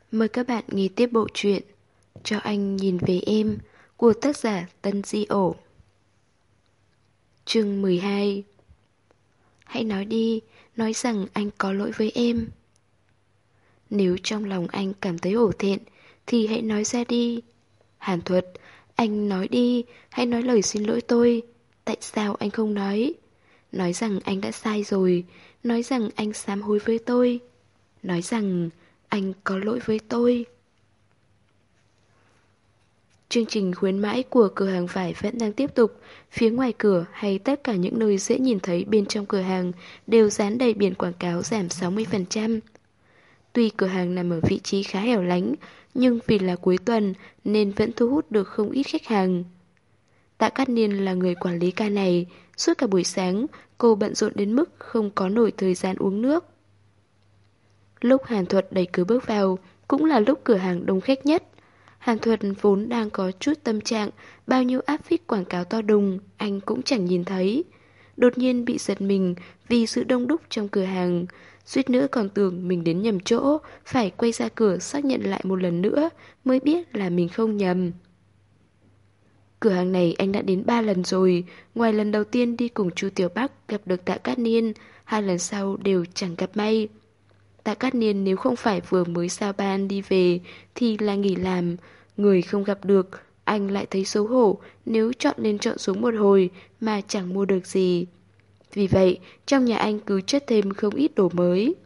Mời các bạn nghe tiếp bộ truyện Cho anh nhìn về em của tác giả Tân Di Ổ. Chương 12. Hãy nói đi, nói rằng anh có lỗi với em. Nếu trong lòng anh cảm thấy hổ thẹn thì hãy nói ra đi. Hàn Thuật, anh nói đi, hãy nói lời xin lỗi tôi. Tại sao anh không nói? Nói rằng anh đã sai rồi, nói rằng anh sám hối với tôi, nói rằng anh có lỗi với tôi. Chương trình khuyến mãi của cửa hàng vải vẫn đang tiếp tục. Phía ngoài cửa hay tất cả những nơi dễ nhìn thấy bên trong cửa hàng đều dán đầy biển quảng cáo giảm 60%. Tuy cửa hàng nằm ở vị trí khá hẻo lánh, nhưng vì là cuối tuần nên vẫn thu hút được không ít khách hàng. Tạ Cát Niên là người quản lý ca này. Suốt cả buổi sáng, cô bận rộn đến mức không có nổi thời gian uống nước. Lúc Hàn Thuật đẩy cửa bước vào, cũng là lúc cửa hàng đông khách nhất. Hàn Thuật vốn đang có chút tâm trạng, bao nhiêu áp phích quảng cáo to đùng, anh cũng chẳng nhìn thấy. Đột nhiên bị giật mình vì sự đông đúc trong cửa hàng, suýt nữa còn tưởng mình đến nhầm chỗ, phải quay ra cửa xác nhận lại một lần nữa mới biết là mình không nhầm. Cửa hàng này anh đã đến 3 lần rồi, ngoài lần đầu tiên đi cùng Chu Tiểu Bắc gặp được Tạ Cát Niên, 2 lần sau đều chẳng gặp may. Tạ Cát Niên nếu không phải vừa mới sao ban đi về thì là nghỉ làm, người không gặp được, anh lại thấy xấu hổ nếu chọn lên chọn xuống một hồi mà chẳng mua được gì. Vì vậy, trong nhà anh cứ chất thêm không ít đồ mới.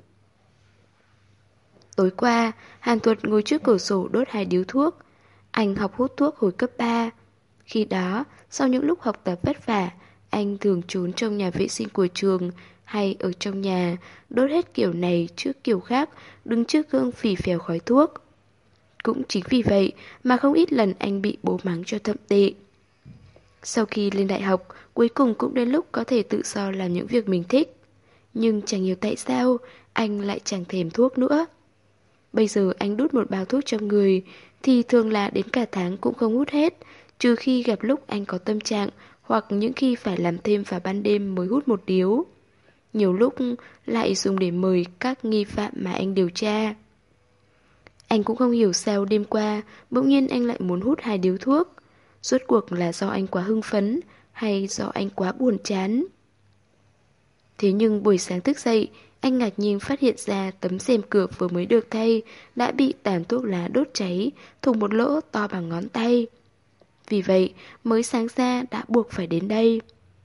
Tối qua, Hàn Thuật ngồi trước cửa sổ đốt 2 điếu thuốc. Anh học hút thuốc hồi cấp 3. Khi đó, sau những lúc học tập vất vả, anh thường trốn trong nhà vệ sinh của trường hay ở trong nhà, đốt hết kiểu này trước kiểu khác, đứng trước gương phì phèo khói thuốc. Cũng chính vì vậy mà không ít lần anh bị bố mắng cho thậm tệ. Sau khi lên đại học, cuối cùng cũng đến lúc có thể tự do làm những việc mình thích. Nhưng chẳng hiểu tại sao, anh lại chẳng thèm thuốc nữa. Bây giờ anh đút một bao thuốc trong người, thì thường là đến cả tháng cũng không hút hết, trừ khi gặp lúc anh có tâm trạng, hoặc những khi phải làm thêm vào ban đêm mới hút một điếu. Nhiều lúc lại dùng để mời các nghi phạm mà anh điều tra. Anh cũng không hiểu sao đêm qua bỗng nhiên anh lại muốn hút 2 điếu thuốc. Rốt cuộc là do anh quá hưng phấn hay do anh quá buồn chán. Thế nhưng buổi sáng thức dậy, anh ngạc nhiên phát hiện ra tấm rèm cửa vừa mới được thay đã bị tàn thuốc lá đốt cháy, thủng một lỗ to bằng ngón tay. Vì vậy, mới sáng ra đã buộc phải đến đây.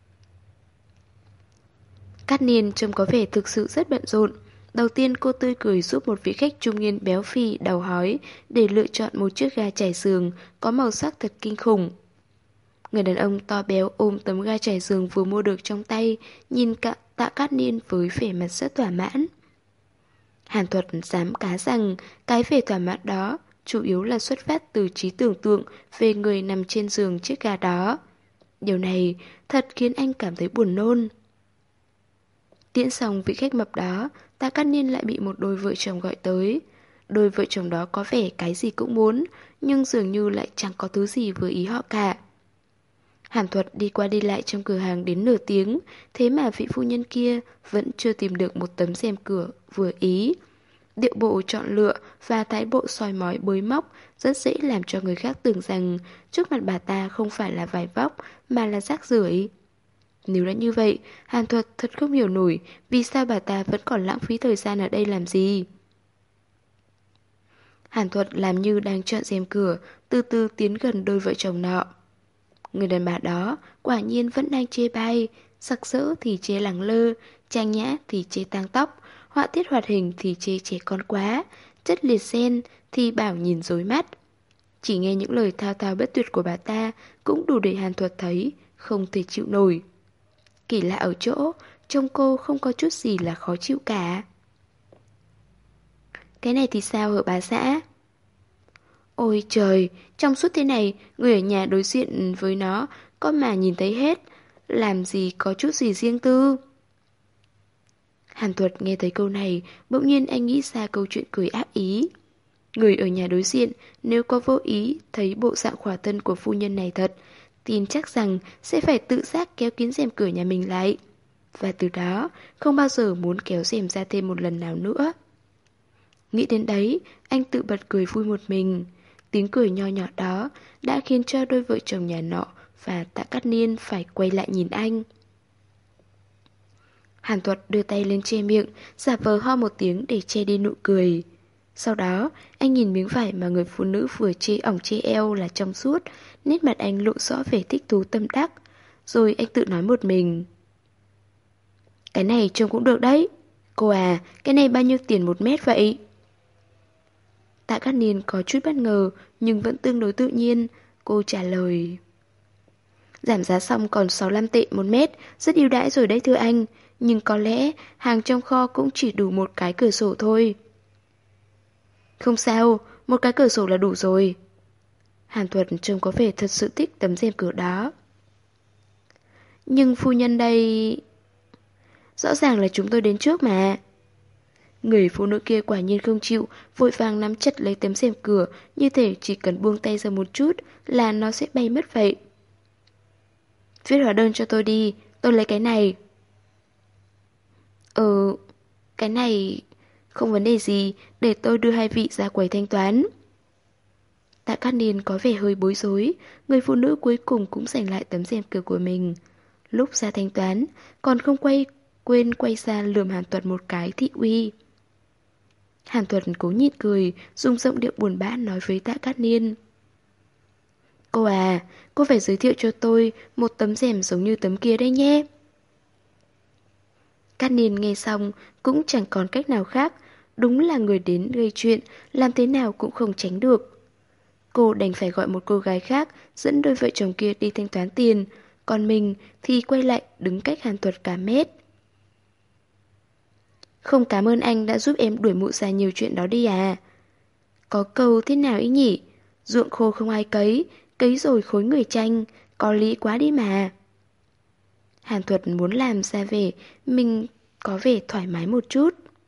Cát Niên trông có vẻ thực sự rất bận rộn. Đầu tiên cô tươi cười giúp một vị khách trung niên béo phì đầu hói để lựa chọn một chiếc ga trải giường có màu sắc thật kinh khủng. Người đàn ông to béo ôm tấm ga trải giường vừa mua được trong tay, nhìn Tạ Cát Niên với vẻ mặt rất thỏa mãn. Hàn Thuật dám cá rằng cái vẻ thỏa mãn đó chủ yếu là xuất phát từ trí tưởng tượng về người nằm trên giường chiếc ga đó. Điều này thật khiến anh cảm thấy buồn nôn. Tiễn xong vị khách mập đó, Tạ Cát Niên lại bị một đôi vợ chồng gọi tới. Đôi vợ chồng đó có vẻ cái gì cũng muốn, nhưng dường như lại chẳng có thứ gì vừa ý họ cả. Hàn Thuật đi qua đi lại trong cửa hàng đến nửa tiếng, thế mà vị phu nhân kia vẫn chưa tìm được một tấm rèm cửa vừa ý. Điệu bộ chọn lựa và thái độ soi mói bới móc rất dễ làm cho người khác tưởng rằng trước mặt bà ta không phải là vải vóc mà là rác rưởi. Nếu đã như vậy, Hàn Thuật thật không hiểu nổi vì sao bà ta vẫn còn lãng phí thời gian ở đây làm gì. Hàn Thuật làm như đang chọn rèm cửa, từ từ tiến gần đôi vợ chồng nọ. Người đàn bà đó quả nhiên vẫn đang chê bai, sặc sỡ thì chê lẳng lơ, trang nhã thì chê tang tóc, họa tiết hoạt hình thì chê trẻ con quá, chất liệt sen thì bảo nhìn rối mắt. Chỉ nghe những lời thao thao bất tuyệt của bà ta cũng đủ để Hàn Thuật thấy không thể chịu nổi. Kỳ lạ ở chỗ, trông cô không có chút gì là khó chịu cả. Cái này thì sao hả bà xã? Ôi trời, trong suốt thế này, người ở nhà đối diện với nó có mà nhìn thấy hết, làm gì có chút gì riêng tư. Hàn Thuật nghe thấy câu này, bỗng nhiên anh nghĩ ra câu chuyện cười ác ý. Người ở nhà đối diện, nếu có vô ý thấy bộ dạng khỏa thân của phu nhân này thật, tin chắc rằng sẽ phải tự giác kéo kín rèm cửa nhà mình lại. Và từ đó, không bao giờ muốn kéo rèm ra thêm một lần nào nữa. Nghĩ đến đấy, anh tự bật cười vui một mình. Tiếng cười nho nhỏ đó đã khiến cho đôi vợ chồng nhà nọ và Tạ Cát Niên phải quay lại nhìn anh. Hàn Thuật đưa tay lên che miệng, giả vờ ho một tiếng để che đi nụ cười. Sau đó, anh nhìn miếng vải mà người phụ nữ vừa che ỏng che eo là trong suốt, nét mặt anh lộ rõ vẻ thích thú tâm đắc. Rồi anh tự nói một mình. Cái này trông cũng được đấy. Cô à, cái này bao nhiêu tiền 1 mét vậy? Tạ Cát Niên có chút bất ngờ, nhưng vẫn tương đối tự nhiên. Cô trả lời. Giảm giá xong còn 65 tệ 1 mét, rất ưu đãi rồi đấy thưa anh. Nhưng có lẽ hàng trong kho cũng chỉ đủ một cái cửa sổ thôi. Không sao, một cái cửa sổ là đủ rồi. Hàn Thuật trông có vẻ thật sự thích tấm rèm cửa đó. Nhưng phu nhân đây... Rõ ràng là chúng tôi đến trước mà. Người phụ nữ kia quả nhiên không chịu, vội vàng nắm chặt lấy tấm rèm cửa, như thể chỉ cần buông tay ra một chút là nó sẽ bay mất vậy. Viết hóa đơn cho tôi đi, tôi lấy cái này. Cái này... Không vấn đề gì, để tôi đưa hai vị ra quầy thanh toán. Tạ Cát Niên có vẻ hơi bối rối, người phụ nữ cuối cùng cũng giành lại tấm rèm cửa của mình. Lúc ra thanh toán, còn không quên quay ra lườm Hàn Thuật một cái thị uy. Hàn Thuật cố nhịn cười, dùng giọng điệu buồn bã nói với Tạ Cát Niên. Cô à, cô phải giới thiệu cho tôi một tấm rèm giống như tấm kia đấy nhé. Cát Niên nghe xong cũng chẳng còn cách nào khác, đúng là người đến gây chuyện, làm thế nào cũng không tránh được. Cô đành phải gọi một cô gái khác dẫn đôi vợ chồng kia đi thanh toán tiền, còn mình thì quay lại đứng cách Hàn Thuật cả mét. Không cảm ơn anh đã giúp em đuổi mụ già nhiều chuyện đó đi à. Có câu thế nào ý nhỉ? Ruộng khô không ai cấy, cấy rồi khối người tranh, có lý quá đi mà. Hàn Thuật muốn làm ra vẻ mình có vẻ thoải mái một chút.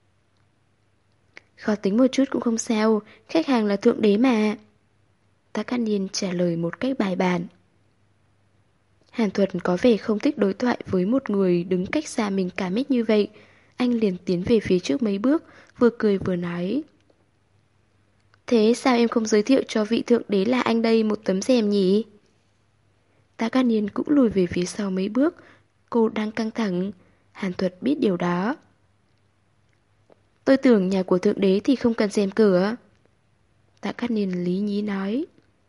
Khó tính một chút cũng không sao, khách hàng là thượng đế mà. Tạ Cát Niên trả lời một cách bài bản. Hàn Thuật có vẻ không thích đối thoại với một người đứng cách xa mình cả mét như vậy. Anh liền tiến về phía trước mấy bước, vừa cười vừa nói. Thế sao em không giới thiệu cho vị thượng đế là anh đây một tấm rèm nhỉ? Tạ Cát Niên cũng lùi về phía sau mấy bước. Cô đang căng thẳng. Hàn Thuật biết điều đó. Tôi tưởng nhà của thượng đế thì không cần rèm cửa. Tạ Cát Niên lý nhí nói.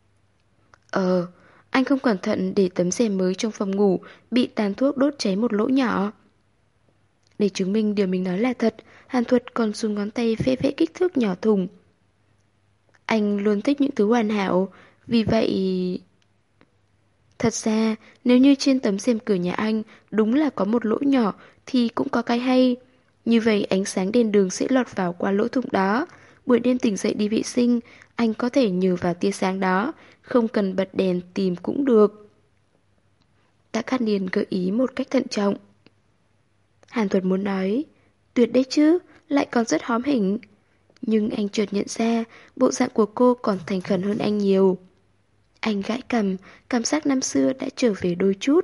Anh không cẩn thận để tấm rèm mới trong phòng ngủ bị tàn thuốc đốt cháy một lỗ nhỏ. Để chứng minh điều mình nói là thật, Hàn Thuật còn dùng ngón tay vẽ vẽ kích thước nhỏ thùng. Anh luôn thích những thứ hoàn hảo, vì vậy... Thật ra, nếu như trên tấm rèm cửa nhà anh đúng là có một lỗ nhỏ thì cũng có cái hay. Như vậy ánh sáng đèn đường sẽ lọt vào qua lỗ thủng đó. Buổi đêm tỉnh dậy đi vệ sinh, anh có thể nhờ vào tia sáng đó, không cần bật đèn tìm cũng được. Tạ Cát Niên gợi ý một cách thận trọng. Hàn Thuật muốn nói, tuyệt đấy chứ, lại còn rất hóm hỉnh. Nhưng anh chợt nhận ra, bộ dạng của cô còn thành khẩn hơn anh nhiều. Anh gãi cằm, cảm giác năm xưa đã trở về đôi chút.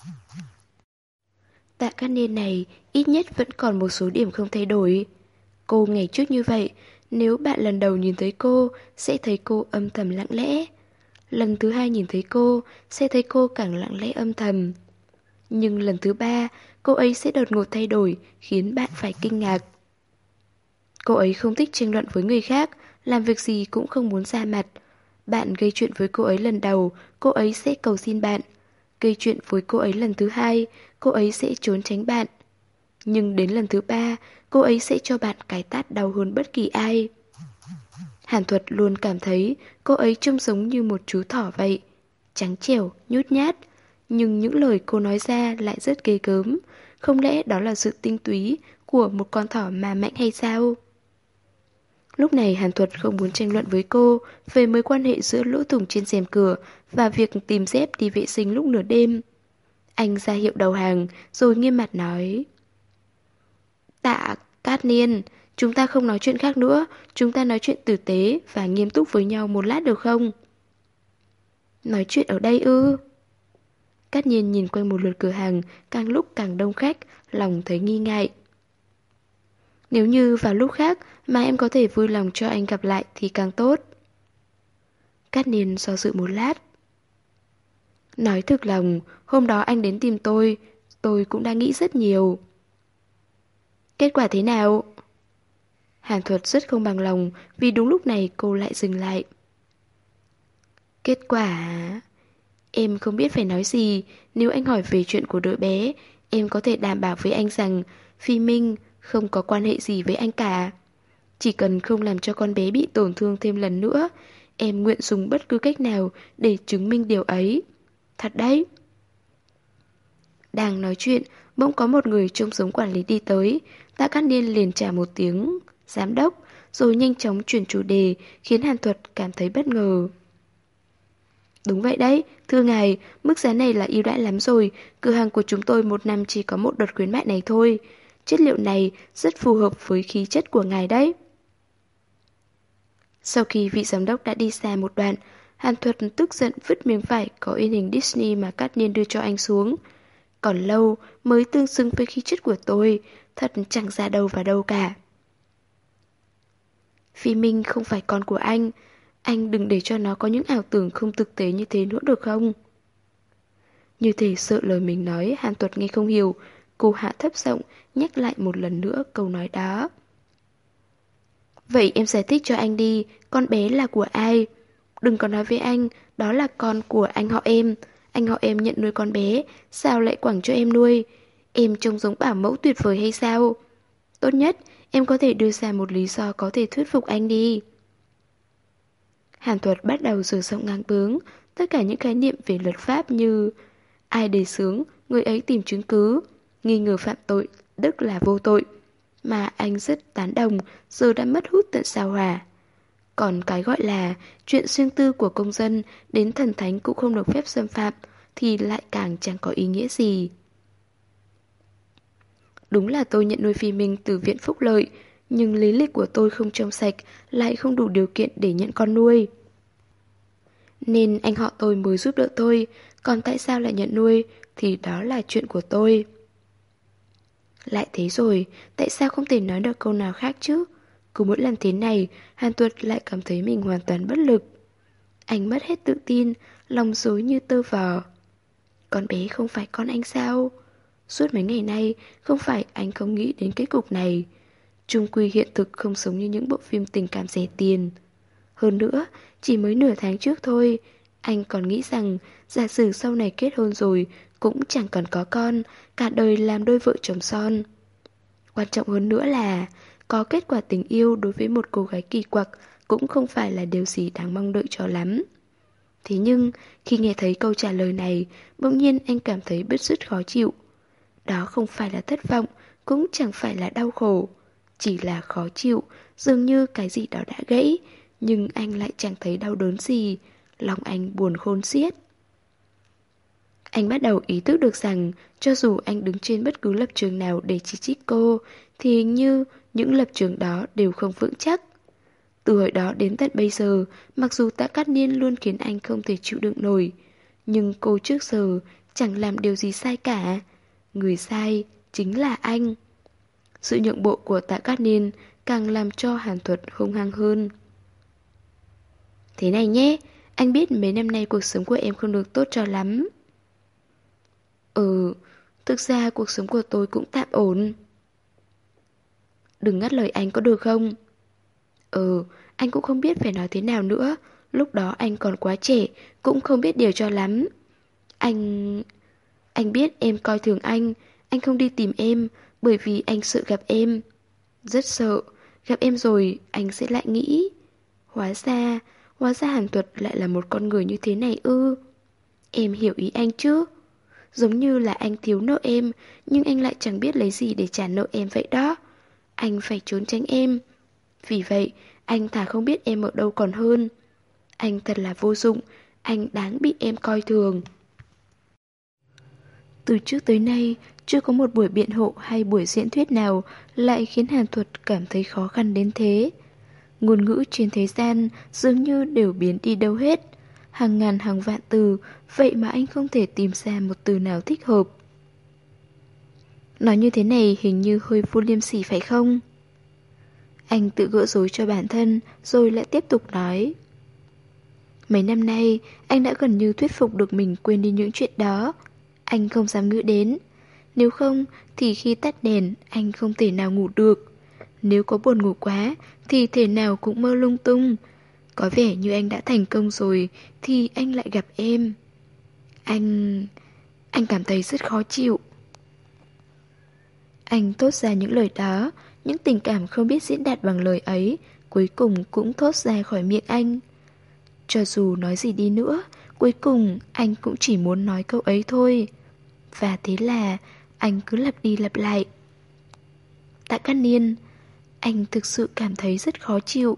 Tạ Cát Niên này ít nhất vẫn còn một số điểm không thay đổi. Cô ngày trước như vậy, nếu bạn lần đầu nhìn thấy cô, sẽ thấy cô âm thầm lặng lẽ. Lần thứ hai nhìn thấy cô, sẽ thấy cô càng lặng lẽ âm thầm. Nhưng lần thứ ba, cô ấy sẽ đột ngột thay đổi, khiến bạn phải kinh ngạc. Cô ấy không thích tranh luận với người khác, làm việc gì cũng không muốn ra mặt. Bạn gây chuyện với cô ấy lần đầu, cô ấy sẽ cầu xin bạn. Gây chuyện với cô ấy lần thứ hai, cô ấy sẽ trốn tránh bạn. Nhưng đến lần thứ ba, cô ấy sẽ cho bạn cái tát đau hơn bất kỳ ai. Hàn Thuật luôn cảm thấy cô ấy trông giống như một chú thỏ vậy. Trắng trẻo, nhút nhát. Nhưng những lời cô nói ra lại rất ghê gớm. Không lẽ đó là sự tinh túy của một con thỏ mà mạnh hay sao? Lúc này Hàn Thuật không muốn tranh luận với cô về mối quan hệ giữa lỗ thủng trên rèm cửa và việc tìm dép đi vệ sinh lúc nửa đêm. Anh ra hiệu đầu hàng rồi nghiêm mặt nói. Tạ Cát Niên, chúng ta không nói chuyện khác nữa, chúng ta nói chuyện tử tế và nghiêm túc với nhau một lát được không? Nói chuyện ở đây ư? Cát Niên nhìn quanh một lượt cửa hàng, càng lúc càng đông khách, lòng thấy nghi ngại. Nếu như vào lúc khác mà em có thể vui lòng cho anh gặp lại thì càng tốt. Cát Niên do dự một lát. Nói thực lòng, hôm đó anh đến tìm tôi cũng đã nghĩ rất nhiều. Kết quả thế nào? Hàn Thuật rất không bằng lòng vì đúng lúc này cô lại dừng lại. Kết quả... Em không biết phải nói gì. Nếu anh hỏi về chuyện của đứa bé, em có thể đảm bảo với anh rằng Phi Minh không có quan hệ gì với anh cả. Chỉ cần không làm cho con bé bị tổn thương thêm lần nữa, em nguyện dùng bất cứ cách nào để chứng minh điều ấy. Thật đấy. Đang nói chuyện, bỗng có một người trông giống quản lý đi tới. Tạ Cát Niên liền trả một tiếng giám đốc, rồi nhanh chóng chuyển chủ đề, khiến Hàn Thuật cảm thấy bất ngờ. Đúng vậy đấy, thưa ngài, mức giá này là ưu đãi lắm rồi. Cửa hàng của chúng tôi một năm chỉ có một đợt khuyến mại này thôi. Chất liệu này rất phù hợp với khí chất của ngài đấy. Sau khi vị giám đốc đã đi xa một đoạn, Hàn Thuật tức giận vứt miếng vải có in hình Disney mà Cát Niên đưa cho anh xuống. Còn lâu mới tương xứng với khí chất của tôi, thật chẳng ra đâu vào đâu cả. Phi Minh không phải con của anh đừng để cho nó có những ảo tưởng không thực tế như thế nữa được không? Như thể sợ lời mình nói, Hàn Tuật nghe không hiểu, cô hạ thấp giọng nhắc lại một lần nữa câu nói đó. Vậy em giải thích cho anh đi, con bé là của ai? Đừng có nói với anh, đó là con của anh họ em. Anh họ em nhận nuôi con bé, sao lại quẳng cho em nuôi? Em trông giống bảo mẫu tuyệt vời hay sao? Tốt nhất, em có thể đưa ra một lý do có thể thuyết phục anh đi. Hàn Thuật bắt đầu giở giọng ngang bướng, tất cả những khái niệm về luật pháp như ai đề xướng, người ấy tìm chứng cứ, nghi ngờ phạm tội, tức là vô tội. Mà anh rất tán đồng, giờ đã mất hút tận sao hỏa. Còn cái gọi là chuyện riêng tư của công dân đến thần thánh cũng không được phép xâm phạm thì lại càng chẳng có ý nghĩa gì. Đúng là tôi nhận nuôi Phi Minh từ viện phúc lợi, nhưng lý lịch của tôi không trong sạch, lại không đủ điều kiện để nhận con nuôi. Nên anh họ tôi mới giúp đỡ tôi, còn tại sao lại nhận nuôi thì đó là chuyện của tôi. Lại thế rồi, tại sao không thể nói được câu nào khác chứ? Cứ mỗi lần thế này, Hàn Tuật lại cảm thấy mình hoàn toàn bất lực. Anh mất hết tự tin, lòng rối như tơ vò. Con bé không phải con anh sao? Suốt mấy ngày nay, không phải anh không nghĩ đến kết cục này. Chung quy hiện thực không sống như những bộ phim tình cảm rẻ tiền. Hơn nữa, chỉ mới nửa tháng trước thôi, anh còn nghĩ rằng giả sử sau này kết hôn rồi cũng chẳng cần có con, cả đời làm đôi vợ chồng son. Quan trọng hơn nữa là có kết quả tình yêu đối với một cô gái kỳ quặc cũng không phải là điều gì đáng mong đợi cho lắm. Thế nhưng, khi nghe thấy câu trả lời này, bỗng nhiên anh cảm thấy bứt rứt khó chịu. Đó không phải là thất vọng, cũng chẳng phải là đau khổ. Chỉ là khó chịu, dường như cái gì đó đã gãy, nhưng anh lại chẳng thấy đau đớn gì. Lòng anh buồn khôn xiết. Anh bắt đầu ý thức được rằng cho dù anh đứng trên bất cứ lập trường nào để chỉ trích cô, thì hình như những lập trường đó đều không vững chắc. Từ hồi đó đến tận bây giờ, mặc dù Tạ Cát Niên luôn khiến anh không thể chịu đựng nổi, nhưng cô trước giờ chẳng làm điều gì sai cả. Người sai chính là anh. Sự nhượng bộ của Tạ Cát Niên càng làm cho Hàn Thuật hung hăng hơn. Thế này nhé, anh biết mấy năm nay cuộc sống của em không được tốt cho lắm. Thực ra cuộc sống của tôi cũng tạm ổn. Đừng ngắt lời anh có được không? Anh cũng không biết phải nói thế nào nữa. Lúc đó anh còn quá trẻ, cũng không biết điều cho lắm. Anh biết em coi thường anh không đi tìm em, bởi vì anh sợ gặp em. Rất sợ, gặp em rồi anh sẽ lại nghĩ. Hóa ra Hàn Thuật lại là một con người như thế này ư? Em hiểu ý anh chứ? Giống như là anh thiếu nợ em, nhưng anh lại chẳng biết lấy gì để trả nợ em vậy đó. Anh phải trốn tránh em. Vì vậy, anh thà không biết em ở đâu còn hơn. Anh thật là vô dụng, anh đáng bị em coi thường. Từ trước tới nay, chưa có một buổi biện hộ hay buổi diễn thuyết nào lại khiến Hàn Thuật cảm thấy khó khăn đến thế. Ngôn ngữ trên thế gian dường như đều biến đi đâu hết. Hàng ngàn hàng vạn từ, vậy mà anh không thể tìm ra một từ nào thích hợp. Nói như thế này hình như hơi vô liêm sỉ phải không? Anh tự gỡ rối cho bản thân, rồi lại tiếp tục nói. Mấy năm nay, anh đã gần như thuyết phục được mình quên đi những chuyện đó. Anh không dám nghĩ đến. Nếu không, thì khi tắt đèn, anh không thể nào ngủ được. Nếu có buồn ngủ quá, thì thể nào cũng mơ lung tung. Có vẻ như anh đã thành công rồi, thì anh lại gặp em. Anh cảm thấy rất khó chịu. Anh thốt ra những lời đó, những tình cảm không biết diễn đạt bằng lời ấy, cuối cùng cũng thốt ra khỏi miệng anh. Cho dù nói gì đi nữa, cuối cùng anh cũng chỉ muốn nói câu ấy thôi. Và thế là anh cứ lặp đi lặp lại. Tạ Cát Niên, anh thực sự cảm thấy rất khó chịu.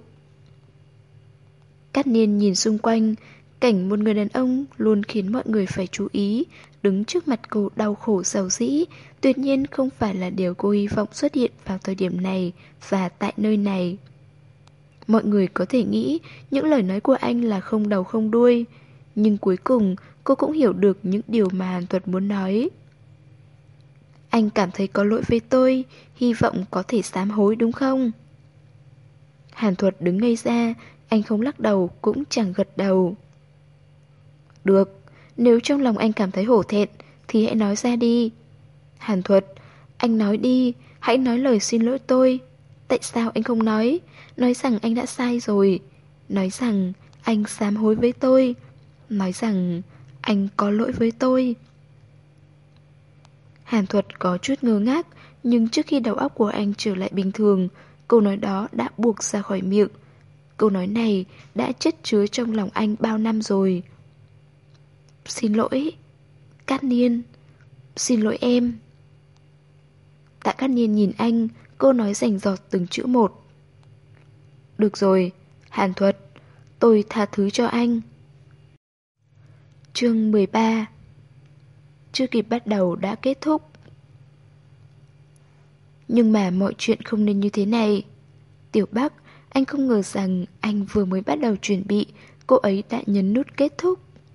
Cát Niên nhìn xung quanh, cảnh một người đàn ông luôn khiến mọi người phải chú ý, đứng trước mặt cô đau khổ giàu dĩ, tuyệt nhiên không phải là điều cô hy vọng xuất hiện vào thời điểm này và tại nơi này. Mọi người có thể nghĩ những lời nói của anh là không đầu không đuôi, nhưng cuối cùng cô cũng hiểu được những điều mà Hàn Thuật muốn nói. Anh cảm thấy có lỗi với tôi, hy vọng có thể sám hối đúng không? Hàn Thuật đứng ngây ra, anh không lắc đầu cũng chẳng gật đầu. Được, nếu trong lòng anh cảm thấy hổ thẹn thì hãy nói ra đi. Hàn Thuật, anh nói đi, hãy nói lời xin lỗi tôi. Tại sao anh không nói? Nói rằng anh đã sai rồi. Nói rằng anh sám hối với tôi. Nói rằng anh có lỗi với tôi. Hàn Thuật có chút ngơ ngác, nhưng trước khi đầu óc của anh trở lại bình thường, câu nói đó đã buộc ra khỏi miệng. Câu nói này đã chất chứa trong lòng anh bao năm rồi. Xin lỗi, Cát Niên. Xin lỗi em. Tạ Cát Niên nhìn anh, cô nói rành rọt từng chữ một. Được rồi, Hàn Thuật, tôi tha thứ cho anh. Chương 13. Chưa kịp bắt đầu đã kết thúc. Nhưng mà mọi chuyện không nên như thế này. Tiểu Bắc, anh không ngờ rằng anh vừa mới bắt đầu chuẩn bị, cô ấy đã nhấn nút kết thúc.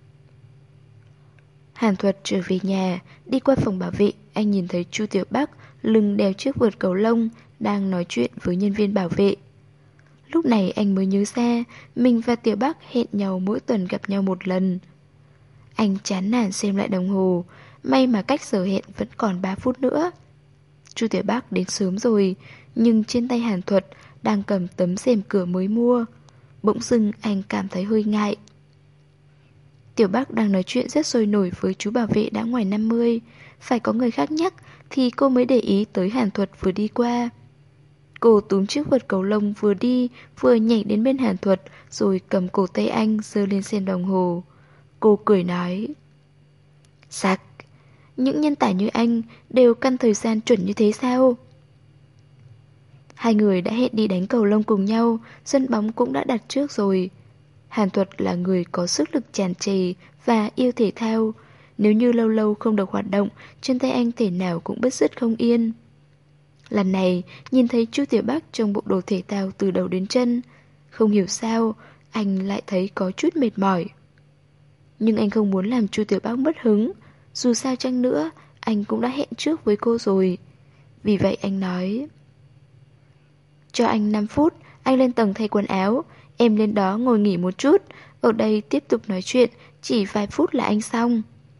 Hàn Thuật trở về nhà, đi qua phòng bảo vệ, anh nhìn thấy Chu Tiểu Bắc lưng đeo chiếc vợt cầu lông, đang nói chuyện với nhân viên bảo vệ. Lúc này anh mới nhớ ra, mình và Tiểu Bắc hẹn nhau mỗi tuần gặp nhau một lần. Anh chán nản xem lại đồng hồ, may mà cách giờ hẹn vẫn còn 3 phút nữa. Chu Tiểu Bắc đến sớm rồi, nhưng trên tay Hàn Thuật đang cầm tấm rèm cửa mới mua. Bỗng dưng anh cảm thấy hơi ngại. Tiểu Bắc đang nói chuyện rất sôi nổi với chú bảo vệ đã ngoài 50. Phải có người khác nhắc thì cô mới để ý tới Hàn Thuật vừa đi qua. Cô túm chiếc vợt cầu lông vừa đi vừa nhảy đến bên Hàn Thuật, rồi cầm cổ tay anh giơ lên xem đồng hồ. Cô cười nói: Sặc, những nhân tài như anh đều căn thời gian chuẩn như thế sao? Hai người đã hẹn đi đánh cầu lông cùng nhau, sân bóng cũng đã đặt trước rồi. Hàn Thuật là người có sức lực tràn trề và yêu thể thao. Nếu như lâu lâu không được hoạt động, chân tay anh thể nào cũng bứt rứt không yên. Lần này, nhìn thấy Chu Tiểu Bắc trong bộ đồ thể thao từ đầu đến chân, không hiểu sao, anh lại thấy có chút mệt mỏi. Nhưng anh không muốn làm Chu Tiểu Bắc mất hứng. Dù sao chăng nữa, anh cũng đã hẹn trước với cô rồi. Vì vậy anh nói: Cho anh 5 phút, anh lên tầng thay quần áo. Em lên đó ngồi nghỉ một chút. Ở đây tiếp tục nói chuyện, chỉ vài phút là anh xong.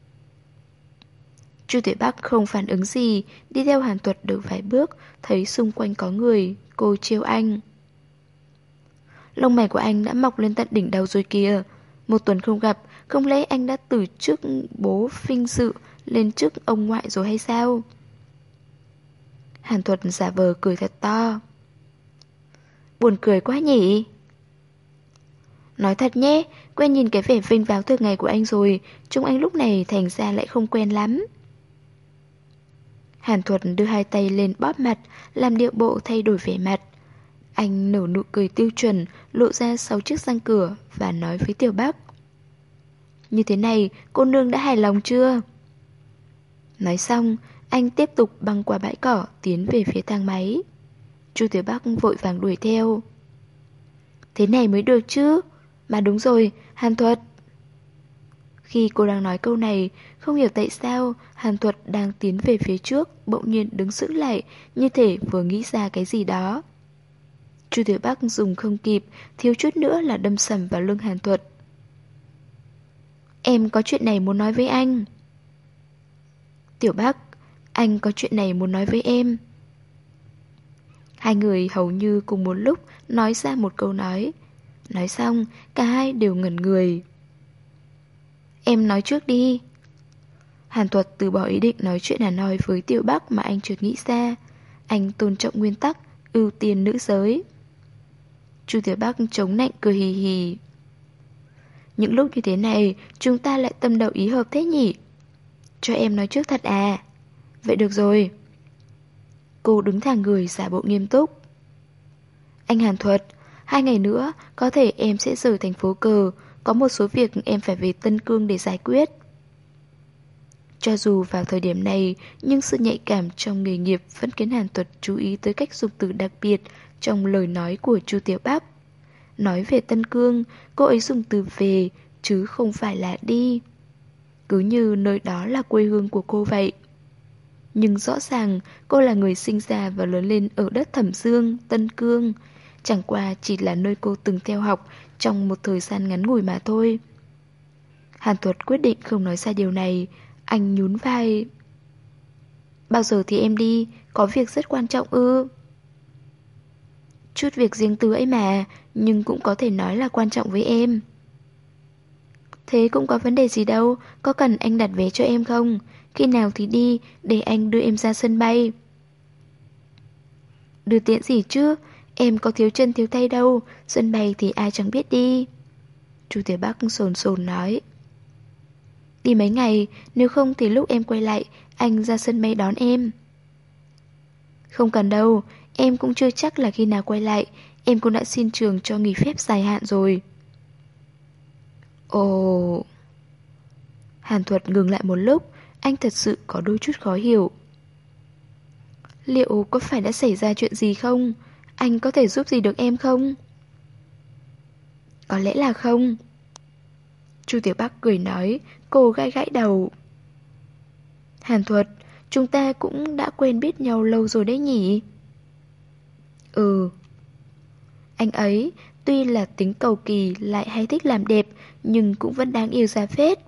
Chu Tiểu Bắc không phản ứng gì, đi theo Hàn Thuật được vài bước, thấy xung quanh có người, cô trêu anh. Lông mày của anh đã mọc lên tận đỉnh đầu rồi kìa. Một tuần không gặp, không lẽ anh đã từ chức bố vinh dự lên chức ông ngoại rồi hay sao? Hàn Thuật giả vờ cười thật to. Buồn cười quá nhỉ? Nói thật nhé, quen nhìn cái vẻ vinh váo thường ngày của anh rồi, trông anh lúc này thành ra lại không quen lắm. Hàn Thuật đưa hai tay lên bóp mặt, làm điệu bộ thay đổi vẻ mặt. Anh nở nụ cười tiêu chuẩn, lộ ra 6 chiếc răng cửa và nói với Tiểu Bắc: Như thế này, cô nương đã hài lòng chưa? Nói xong, anh tiếp tục băng qua bãi cỏ, tiến về phía thang máy. Chu Tiểu Bắc vội vàng đuổi theo. Thế này mới được chứ? Mà đúng rồi, Hàn Thuật. Khi cô đang nói câu này, không hiểu tại sao Hàn Thuật đang tiến về phía trước, bỗng nhiên đứng sững lại, như thể vừa nghĩ ra cái gì đó. Chu Tiểu Bắc dùng không kịp, thiếu chút nữa là đâm sầm vào lưng Hàn Thuật. Em có chuyện này muốn nói với anh. Tiểu Bắc, anh có chuyện này muốn nói với em. Hai người hầu như cùng một lúc nói ra một câu nói. Nói xong, cả hai đều ngẩn người. Em nói trước đi. Hàn Thuật từ bỏ ý định nói chuyện Hàn Hoi với Tiểu Bắc mà anh chợt nghĩ ra. Anh tôn trọng nguyên tắc, ưu tiên nữ giới. Chu Tiểu Bắc chống nạnh cười hì hì. Những lúc như thế này, chúng ta lại tâm đầu ý hợp thế nhỉ? Cho em nói trước thật à? Vậy được rồi. Cô đứng thẳng người giả bộ nghiêm túc. Anh Hàn Thuật, 2 ngày nữa có thể em sẽ rời thành phố Cờ. Có một số việc em phải về Tân Cương để giải quyết. Cho dù vào thời điểm này, nhưng sự nhạy cảm trong nghề nghiệp vẫn khiến Hàn Thuật chú ý tới cách dùng từ đặc biệt trong lời nói của Chu Tiểu Bắc. Nói về Tân Cương, cô ấy dùng từ về, chứ không phải là đi. Cứ như nơi đó là quê hương của cô vậy. Nhưng rõ ràng cô là người sinh ra và lớn lên ở đất Thẩm Dương, Tân Cương. Chẳng qua chỉ là nơi cô từng theo học trong một thời gian ngắn ngủi mà thôi. Hàn Thuật quyết định không nói ra điều này. Anh nhún vai. Bao giờ thì em đi, có việc rất quan trọng ư? Chút việc riêng tư ấy mà, nhưng cũng có thể nói là quan trọng với em. Thế cũng có vấn đề gì đâu, có cần anh đặt vé cho em không? Khi nào thì đi, để anh đưa em ra sân bay. Đưa tiện gì chứ, em có thiếu chân thiếu tay đâu, sân bay thì ai chẳng biết đi. Chu Tiểu Bắc sồn sồn nói. Đi mấy ngày, nếu không thì lúc em quay lại, anh ra sân bay đón em. Không cần đâu, em cũng chưa chắc là khi nào quay lại, em cũng đã xin trường cho nghỉ phép dài hạn rồi. Ồ... Hàn Thuật ngừng lại một lúc, anh thật sự có đôi chút khó hiểu. Liệu có phải đã xảy ra chuyện gì không? Anh có thể giúp gì được em không? Có lẽ là không. Chu Tiểu Bắc cười nói, cô gãi gãi đầu. Hàn Thuật, chúng ta cũng đã quen biết nhau lâu rồi đấy nhỉ? Ừ. Anh ấy, tuy là tính cầu kỳ lại hay thích làm đẹp, nhưng cũng vẫn đáng yêu ra phết.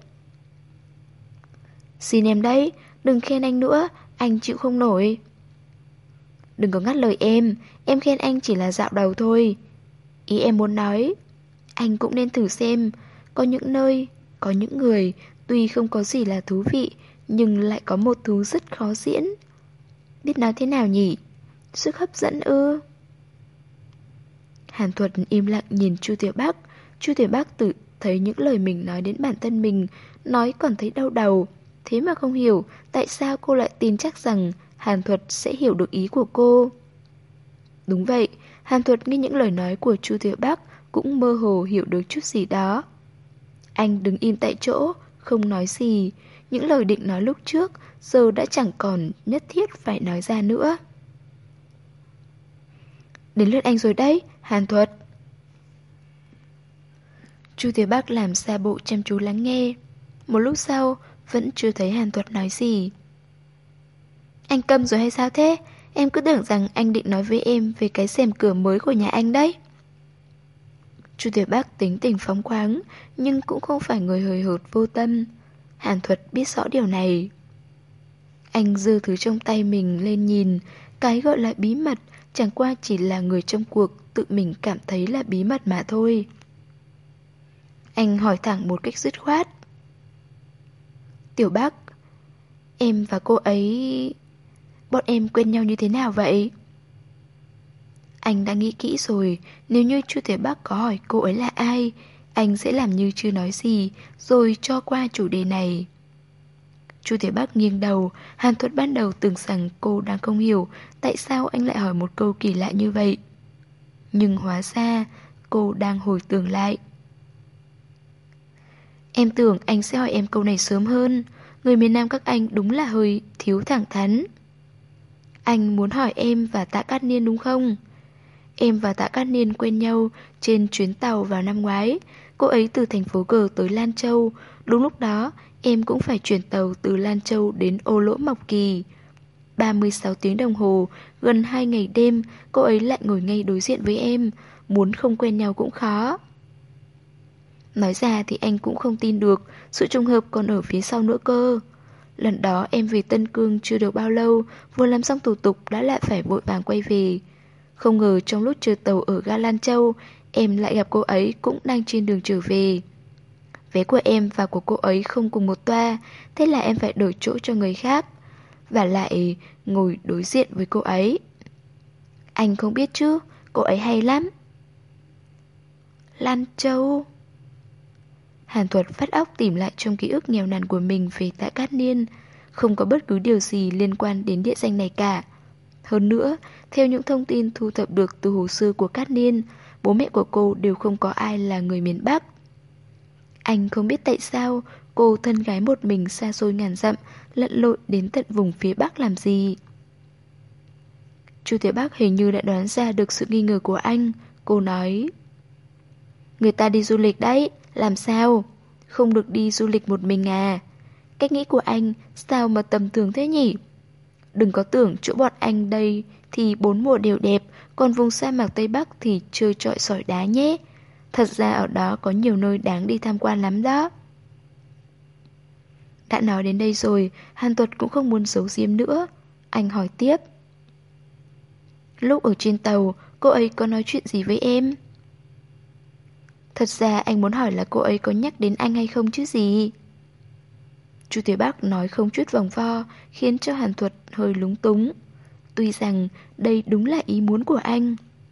Xin em đấy, đừng khen anh nữa, anh chịu không nổi. Đừng có ngắt lời em khen anh chỉ là dạo đầu thôi. Ý em muốn nói, anh cũng nên thử xem, có những nơi, có những người, tuy không có gì là thú vị, nhưng lại có một thứ rất khó diễn. Biết nói thế nào nhỉ? Sức hấp dẫn ư? Hàn Thuật im lặng nhìn Chu Tiểu Bắc. Chu Tiểu Bắc tự thấy những lời mình nói đến bản thân mình, nói còn thấy đau đầu. Thế mà không hiểu tại sao cô lại tin chắc rằng Hàn Thuật sẽ hiểu được ý của cô. Đúng vậy, Hàn Thuật nghe những lời nói của Chu Tiểu Bắc cũng mơ hồ hiểu được chút gì đó. Anh đứng im tại chỗ, không nói gì. Những lời định nói lúc trước giờ đã chẳng còn nhất thiết phải nói ra nữa. Đến lượt anh rồi đấy, Hàn Thuật. Chu Tiểu Bắc làm xa bộ chăm chú lắng nghe. Một lúc sau, vẫn chưa thấy Hàn Thuật nói gì. Anh câm rồi hay sao thế? Em cứ tưởng rằng anh định nói với em về cái rèm cửa mới của nhà anh đấy. Chu Tiểu Bắc tính tình phóng khoáng, nhưng cũng không phải người hời hợt vô tâm. Hàn Thuật biết rõ điều này. Anh giơ thứ trong tay mình lên nhìn, cái gọi là bí mật chẳng qua chỉ là người trong cuộc tự mình cảm thấy là bí mật mà thôi. Anh hỏi thẳng một cách dứt khoát. Tiểu Bắc, em và cô ấy... Bọn em quen nhau như thế nào vậy? Anh đã nghĩ kỹ rồi, nếu như Chu Tiểu Bắc có hỏi cô ấy là ai, anh sẽ làm như chưa nói gì, rồi cho qua chủ đề này. Chu Tiểu Bắc nghiêng đầu, Hàn Thuật ban đầu tưởng rằng cô đang không hiểu tại sao anh lại hỏi một câu kỳ lạ như vậy. Nhưng hóa ra, cô đang hồi tưởng lại. Em tưởng anh sẽ hỏi em câu này sớm hơn, người miền Nam các anh đúng là hơi thiếu thẳng thắn. Anh muốn hỏi em và Tạ Cát Niên đúng không? Em và Tạ Cát Niên quen nhau trên chuyến tàu vào năm ngoái. Cô ấy từ thành phố G tới Lan Châu. Đúng lúc đó, em cũng phải chuyển tàu từ Lan Châu đến Ô Lỗ Mộc Kỳ. 36 tiếng đồng hồ, gần 2 ngày đêm, cô ấy lại ngồi ngay đối diện với em, muốn không quen nhau cũng khó. Nói ra thì anh cũng không tin được, sự trùng hợp còn ở phía sau nữa cơ. Lần đó em về Tân Cương chưa được bao lâu, vừa làm xong thủ tục đã lại phải vội vàng quay về. Không ngờ trong lúc chờ tàu ở ga Lan Châu, em lại gặp cô ấy cũng đang trên đường trở về. Vé của em và của cô ấy không cùng một toa, thế là em phải đổi chỗ cho người khác. Và lại ngồi đối diện với cô ấy. Anh không biết chứ, cô ấy hay lắm. Lan Châu. Hàn Thuật vắt óc tìm lại trong ký ức nghèo nàn của mình về Tạ Cát Niên. Không có bất cứ điều gì liên quan đến địa danh này cả. Hơn nữa, theo những thông tin thu thập được từ hồ sơ của Cát Niên, bố mẹ của cô đều không có ai là người miền Bắc. Anh không biết tại sao cô thân gái một mình xa xôi ngàn dặm lặn lội đến tận vùng phía Bắc làm gì. Chu Tiểu Bắc hình như đã đoán ra được sự nghi ngờ của anh. Cô nói: người ta đi du lịch đấy, làm sao? Không được đi du lịch một mình à? Cách nghĩ của anh sao mà tầm thường thế nhỉ? Đừng có tưởng chỗ bọn anh đây thì 4 mùa đều đẹp, còn vùng sa mạc Tây Bắc thì chơi trọi sỏi đá nhé. Thật ra ở đó có nhiều nơi đáng đi tham quan lắm đó. Đã nói đến đây rồi, Hàn Tuật cũng không muốn giấu giếm nữa. Anh hỏi tiếp: lúc ở trên tàu, cô ấy có nói chuyện gì với em? Thật ra anh muốn hỏi là cô ấy có nhắc đến anh hay không chứ gì. Chu Tiểu Bắc nói không chút vòng vo, khiến cho Hàn Thuật hơi lúng túng. Tuy rằng đây đúng là ý muốn của anh.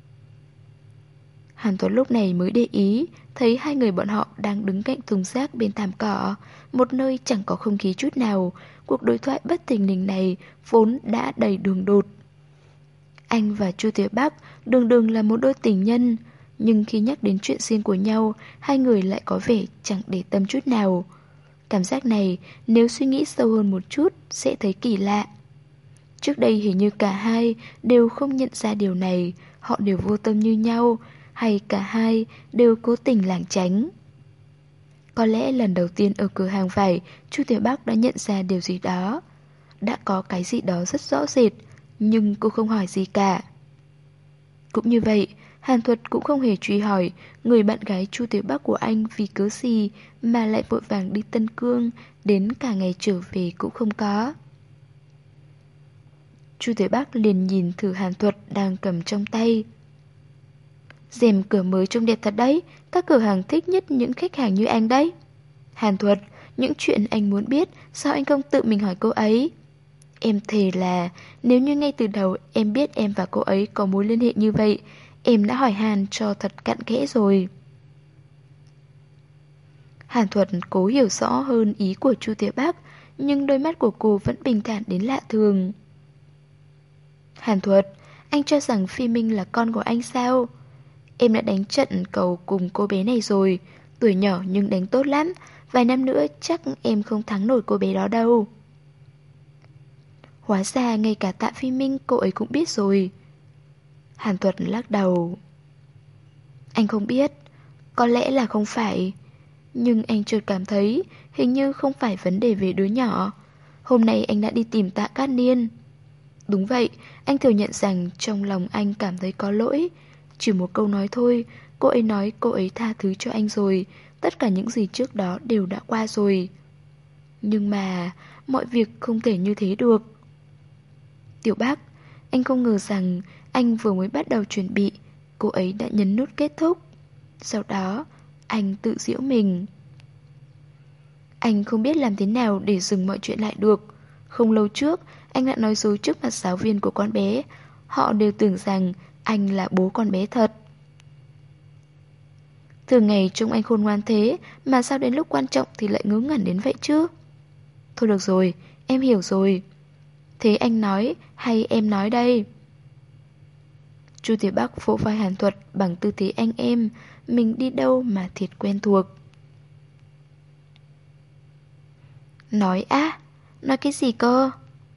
Hàn Thuật lúc này mới để ý, thấy hai người bọn họ đang đứng cạnh thùng rác bên thảm cỏ, một nơi chẳng có không khí chút nào. Cuộc đối thoại bất thình lình này vốn đã đầy đường đột. Anh và Chu Tiểu Bắc đường đường là một đôi tình nhân, nhưng khi nhắc đến chuyện riêng của nhau, hai người lại có vẻ chẳng để tâm chút nào. Cảm giác này, nếu suy nghĩ sâu hơn một chút, sẽ thấy kỳ lạ. Trước đây hình như cả hai đều không nhận ra điều này, họ đều vô tâm như nhau, hay cả hai đều cố tình lảng tránh. Có lẽ lần đầu tiên ở cửa hàng vải, Chu Tiểu Bắc đã nhận ra điều gì đó. Đã có cái gì đó rất rõ rệt, nhưng cô không hỏi gì cả. Cũng như vậy, Hàn Thuật cũng không hề truy hỏi người bạn gái Chu Tiểu Bắc của anh vì cớ gì mà lại vội vàng đi Tân Cương, đến cả ngày trở về cũng không có. Chu Tiểu Bắc liền nhìn thử Hàn Thuật đang cầm trong tay. Rèm cửa mới trông đẹp thật đấy, các cửa hàng thích nhất những khách hàng như anh đấy. Hàn Thuật, những chuyện anh muốn biết, sao anh không tự mình hỏi cô ấy? Em thề là nếu như ngay từ đầu em biết em và cô ấy có mối liên hệ như vậy, em đã hỏi Hàn cho thật cặn kẽ rồi. Hàn Thuật cố hiểu rõ hơn ý của Chu Tiểu Bắc, nhưng đôi mắt của cô vẫn bình thản đến lạ thường. Hàn Thuật, anh cho rằng Phi Minh là con của anh sao? Em đã đánh trận cầu cùng cô bé này rồi, tuổi nhỏ nhưng đánh tốt lắm, vài năm nữa chắc em không thắng nổi cô bé đó đâu. Hóa ra ngay cả Tạ Phi Minh cô ấy cũng biết rồi. Hàn Thuật lắc đầu. Anh không biết, có lẽ là không phải. Nhưng anh chợt cảm thấy hình như không phải vấn đề về đứa nhỏ. Hôm nay anh đã đi tìm Tạ Cát Niên. Đúng vậy, anh thừa nhận rằng trong lòng anh cảm thấy có lỗi. Chỉ một câu nói thôi, cô ấy nói cô ấy tha thứ cho anh rồi. Tất cả những gì trước đó đều đã qua rồi. Nhưng mà mọi việc không thể như thế được. Tiểu Bác, anh không ngờ rằng anh vừa mới bắt đầu chuẩn bị, cô ấy đã nhấn nút kết thúc. Sau đó, anh tự giễu mình. Anh không biết làm thế nào để dừng mọi chuyện lại được. Không lâu trước, anh đã nói dối trước mặt giáo viên của con bé. Họ đều tưởng rằng anh là bố con bé thật. Thường ngày trông anh khôn ngoan thế, mà sao đến lúc quan trọng thì lại ngớ ngẩn đến vậy chứ? Thôi được rồi, em hiểu rồi. Thế anh nói hay em nói đây? Chu Tiểu Bắc vỗ vai Hàn Thuật bằng tư thế anh em, mình đi đâu mà thiệt quen thuộc. Nói á? Nói cái gì cơ?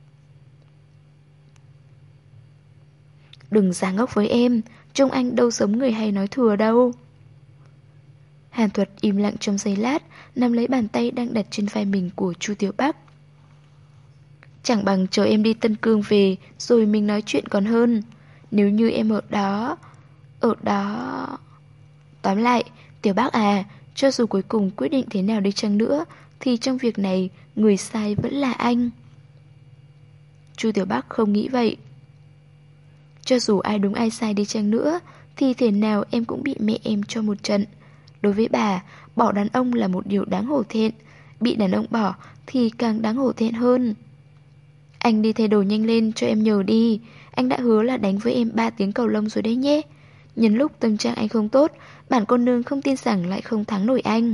Đừng giả ngốc với em, trông anh đâu giống người hay nói thừa đâu. Hàn Thuật im lặng trong giây lát, nắm lấy bàn tay đang đặt trên vai mình của Chu Tiểu Bắc. Chẳng bằng chờ em đi Tân Cương về rồi mình nói chuyện còn hơn. Nếu như em ở đó... Tóm lại, Tiểu Bác à, cho dù cuối cùng quyết định thế nào đi chăng nữa, thì trong việc này, người sai vẫn là anh. Chu Tiểu Bác không nghĩ vậy. Cho dù ai đúng ai sai đi chăng nữa, thì thế nào em cũng bị mẹ em cho một trận. Đối với bà, bỏ đàn ông là một điều đáng hổ thẹn, bị đàn ông bỏ thì càng đáng hổ thẹn hơn. Anh đi thay đồ nhanh lên cho em nhờ đi. Anh đã hứa là đánh với em 3 tiếng cầu lông rồi đấy nhé. Nhân lúc tâm trạng anh không tốt, bản cô nương không tin rằng lại không thắng nổi anh.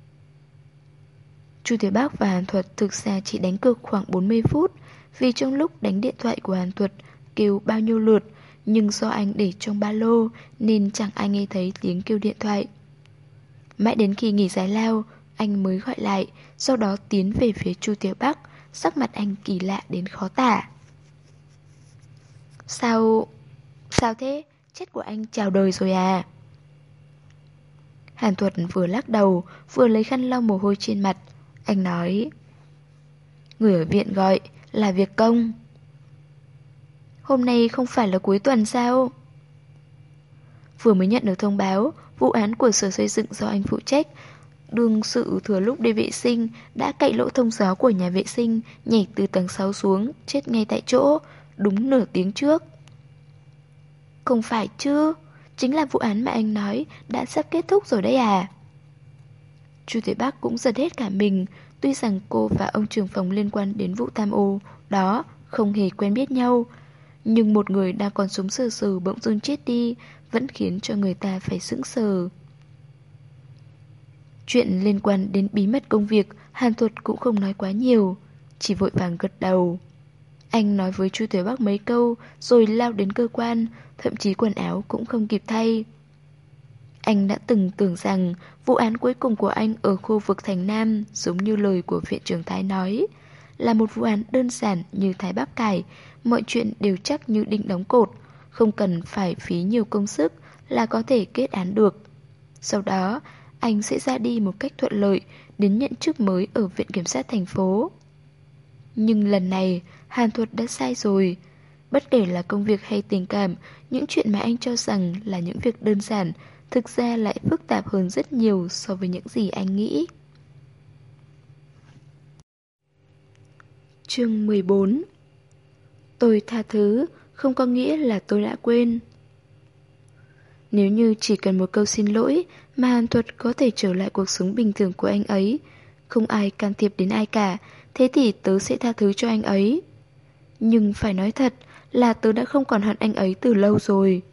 Chu Tiểu Bác và Hàn Thuật thực ra chỉ đánh cược khoảng 40 phút, vì trong lúc đánh điện thoại của Hàn Thuật kêu bao nhiêu lượt, nhưng do anh để trong ba lô nên chẳng ai nghe thấy tiếng kêu điện thoại. Mãi đến khi nghỉ giải lao, anh mới gọi lại, sau đó tiến về phía Chu Tiểu Bác, sắc mặt anh kỳ lạ đến khó tả. Sao thế? Chết của anh chào đời rồi à? Hàn Thuật vừa lắc đầu, vừa lấy khăn lau mồ hôi trên mặt. Anh nói, người ở viện gọi là việc công. Hôm nay không phải là cuối tuần sao? Vừa mới nhận được thông báo, vụ án của sở xây dựng do anh phụ trách, đương sự thừa lúc đi vệ sinh đã cậy lỗ thông gió của nhà vệ sinh, nhảy từ tầng 6 xuống, chết ngay tại chỗ, đúng nửa tiếng trước. Không phải chứ, chính là vụ án mà anh nói đã sắp kết thúc rồi đấy à? Chu Thế Bắc cũng giật hết cả mình, tuy rằng cô và ông trưởng phòng liên quan đến vụ tham ô đó không hề quen biết nhau, nhưng một người đang còn sống sờ sờ bỗng dưng chết đi vẫn khiến cho người ta phải sững sờ. Chuyện liên quan đến bí mật công việc, Hàn Thuật cũng không nói quá nhiều, chỉ vội vàng gật đầu. Anh nói với Chu Tuệ Bắc mấy câu rồi lao đến cơ quan, thậm chí quần áo cũng không kịp thay. Anh đã từng tưởng rằng vụ án cuối cùng của anh ở khu vực Thành Nam, giống như lời của viện trưởng Thái nói, là một vụ án đơn giản như thái bắp cải, mọi chuyện đều chắc như đinh đóng cột, không cần phải phí nhiều công sức là có thể kết án được. Sau đó, anh sẽ ra đi một cách thuận lợi đến nhận chức mới ở Viện Kiểm sát thành phố. Nhưng lần này, Hàn Thuật đã sai rồi. Bất kể là công việc hay tình cảm, những chuyện mà anh cho rằng là những việc đơn giản, thực ra lại phức tạp hơn rất nhiều so với những gì anh nghĩ. Chương 14. Tôi tha thứ, không có nghĩa là tôi đã quên. Nếu như chỉ cần một câu xin lỗi mà Hàn Thuật có thể trở lại cuộc sống bình thường của anh ấy, không ai can thiệp đến ai cả, thế thì tớ sẽ tha thứ cho anh ấy. Nhưng phải nói thật là tớ đã không còn hận anh ấy từ lâu rồi.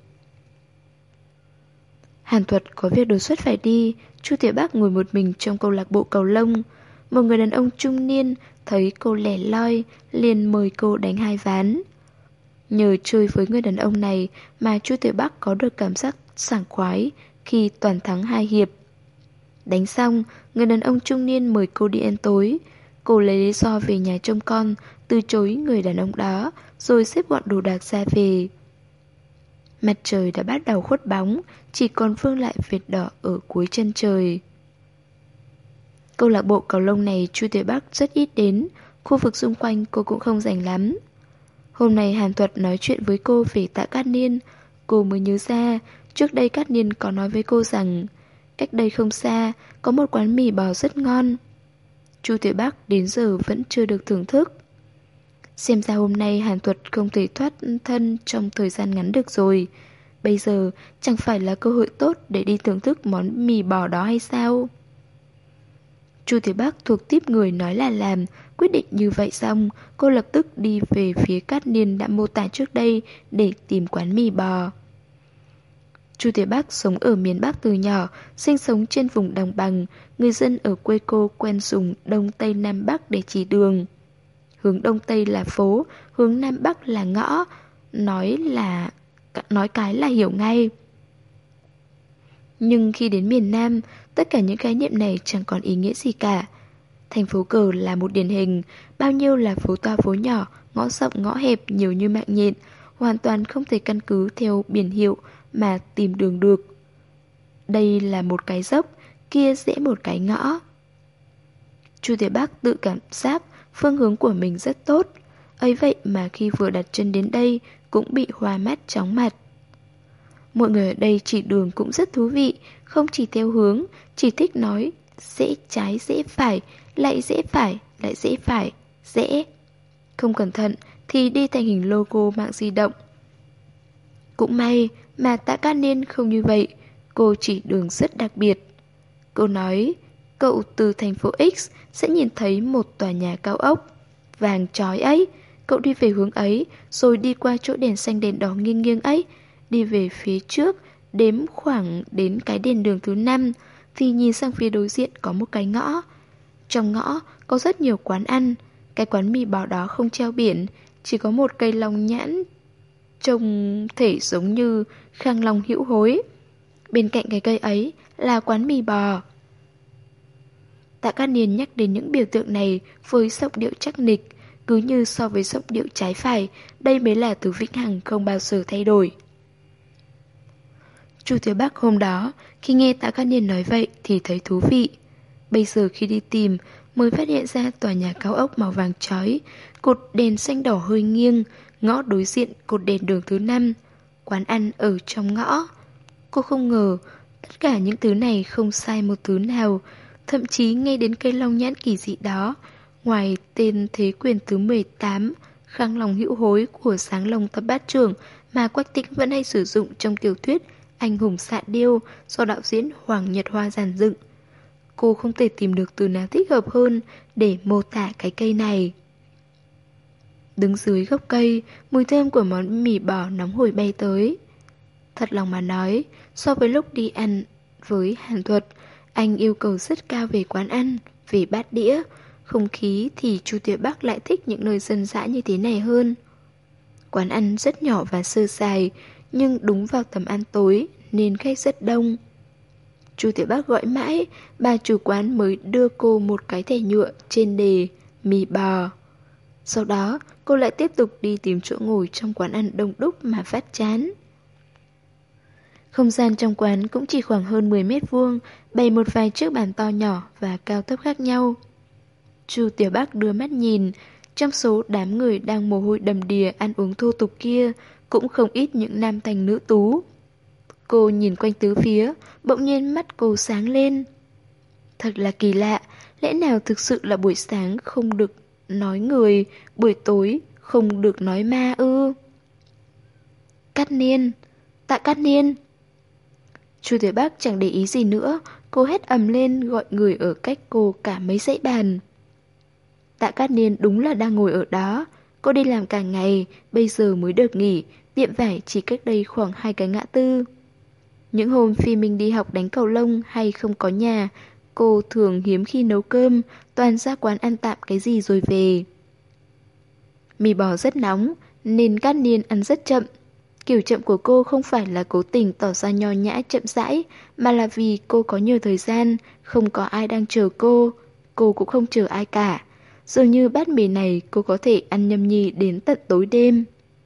Hàn Thuật có việc đột xuất phải đi, Chu Tiểu Bác ngồi một mình trong câu lạc bộ cầu lông. Một người đàn ông trung niên thấy cô lẻ loi, liền mời cô đánh 2 ván. Nhờ chơi với người đàn ông này mà Chu Tiểu Bác có được cảm giác sảng khoái khi toàn thắng 2 hiệp. Đánh xong, người đàn ông trung niên mời cô đi ăn tối. Cô lấy lý do về nhà trông con, từ chối người đàn ông đó, rồi xếp gọn đồ đạc ra về. Mặt trời đã bắt đầu khuất bóng, chỉ còn vương lại vệt đỏ ở cuối chân trời. Câu lạc bộ cầu lông này Chu Tuệ Bắc rất ít đến, khu vực xung quanh cô cũng không rành lắm. Hôm nay Hàn Thuật nói chuyện với cô về Tạ Cát Niên, cô mới nhớ ra, trước đây Cát Niên có nói với cô rằng, cách đây không xa, có một quán mì bò rất ngon. Chu Tuệ Bắc đến giờ vẫn chưa được thưởng thức. Xem ra hôm nay Hàn Thuật không thể thoát thân trong thời gian ngắn được rồi. Bây giờ chẳng phải là cơ hội tốt để đi thưởng thức món mì bò đó hay sao? Chu Thế Bắc thuộc tiếp người nói là làm, quyết định như vậy xong, cô lập tức đi về phía Cát Niên đã mô tả trước đây để tìm quán mì bò. Chu Thế Bắc sống ở miền Bắc từ nhỏ, sinh sống trên vùng đồng bằng, người dân ở quê cô quen dùng Đông Tây Nam Bắc để chỉ đường. Hướng Đông Tây là phố, hướng Nam Bắc là ngõ, nói cái là hiểu ngay. Nhưng khi đến miền Nam, tất cả những khái niệm này chẳng còn ý nghĩa gì cả. Thành phố cờ là một điển hình, bao nhiêu là phố to phố nhỏ, ngõ rộng ngõ hẹp nhiều như mạng nhện, hoàn toàn không thể căn cứ theo biển hiệu mà tìm đường được. Đây là một cái dốc, kia rẽ một cái ngõ. Chu Thế Bắc tự cảm giác phương hướng của mình rất tốt. Ấy vậy mà khi vừa đặt chân đến đây cũng bị hoa mắt chóng mặt. Mọi người ở đây chỉ đường cũng rất thú vị, không chỉ theo hướng, chỉ thích nói rẽ trái rẽ phải, lại rẽ phải, lại rẽ phải, rẽ. Không cẩn thận thì đi thành hình logo mạng di động. Cũng may mà Tạ Cát Niên không như vậy, cô chỉ đường rất đặc biệt. Cô nói, cậu từ thành phố X sẽ nhìn thấy một tòa nhà cao ốc vàng chói ấy. Cậu đi về hướng ấy, rồi đi qua chỗ đèn xanh đèn đỏ nghiêng nghiêng ấy. Đi về phía trước, đếm khoảng đến cái đèn đường thứ 5, thì nhìn sang phía đối diện có một cái ngõ. Trong ngõ có rất nhiều quán ăn. Cái quán mì bò đó không treo biển, chỉ có một cây long nhãn trông thể giống như khang long hữu hối. Bên cạnh cái cây ấy là quán mì bò. Tạ Cát Niên nhắc đến những biểu tượng này với giọng điệu chắc nịch, cứ như so với giọng điệu trái phải, đây mới là thứ vĩnh hằng không bao giờ thay đổi. Chu Tiểu Bắc hôm đó, khi nghe Tạ Cát Niên nói vậy thì thấy thú vị. Bây giờ khi đi tìm, mới phát hiện ra tòa nhà cao ốc màu vàng chói, cột đèn xanh đỏ hơi nghiêng, ngõ đối diện cột đèn đường thứ 5, quán ăn ở trong ngõ. Cô không ngờ, tất cả những thứ này không sai một thứ nào, thậm chí ngay đến cây long nhãn kỳ dị đó, ngoài tên thế quyền thứ 18, khang long hữu hối của Sáng Long Thập Bát Trưởng mà Quách Tĩnh vẫn hay sử dụng trong tiểu thuyết Anh hùng xạ điêu do đạo diễn Hoàng Nhật Hoa dàn dựng. Cô không thể tìm được từ nào thích hợp hơn để mô tả cái cây này. Đứng dưới gốc cây, mùi thơm của món mì bò nóng hổi bay tới. Thật lòng mà nói, so với lúc đi ăn với Hàn Thuật, anh yêu cầu rất cao về quán ăn, về bát đĩa. Không khí thì Chu Tiểu Bắc lại thích những nơi dân dã như thế này hơn. Quán ăn rất nhỏ và sơ sài, nhưng đúng vào tầm ăn tối nên khách rất đông. Chu Tiểu Bắc gọi mãi, bà chủ quán mới đưa cô một cái thẻ nhựa trên đề mì bò. Sau đó, cô lại tiếp tục đi tìm chỗ ngồi trong quán ăn đông đúc mà phát chán. Không gian trong quán cũng chỉ khoảng hơn 10 mét vuông, bày một vài chiếc bàn to nhỏ và cao thấp khác nhau. Chu Tiểu Bắc đưa mắt nhìn, trong số đám người đang mồ hôi đầm đìa ăn uống thô tục kia, cũng không ít những nam thanh nữ tú. Cô nhìn quanh tứ phía, bỗng nhiên mắt cô sáng lên. Thật là kỳ lạ, lẽ nào thực sự là buổi sáng không được nói người, buổi tối không được nói ma ư? Cát Niên, Tạ Cát Niên. Chu Tiểu Bắc chẳng để ý gì nữa, cô hét ầm lên gọi người ở cách cô cả mấy dãy bàn. Tạ Cát Niên đúng là đang ngồi ở đó. Cô đi làm cả ngày, bây giờ mới được nghỉ, tiệm vải chỉ cách đây khoảng 2 cái ngã tư. Những hôm Phi Minh đi học đánh cầu lông hay không có nhà, cô thường hiếm khi nấu cơm, toàn ra quán ăn tạm cái gì rồi về. Mì bò rất nóng, nên Cát Niên ăn rất chậm. Kiểu chậm của cô không phải là cố tình tỏ ra nho nhã chậm rãi, mà là vì cô có nhiều thời gian, không có ai đang chờ cô cũng không chờ ai cả. Dường như bát mì này cô có thể ăn nhâm nhi đến tận tối đêm.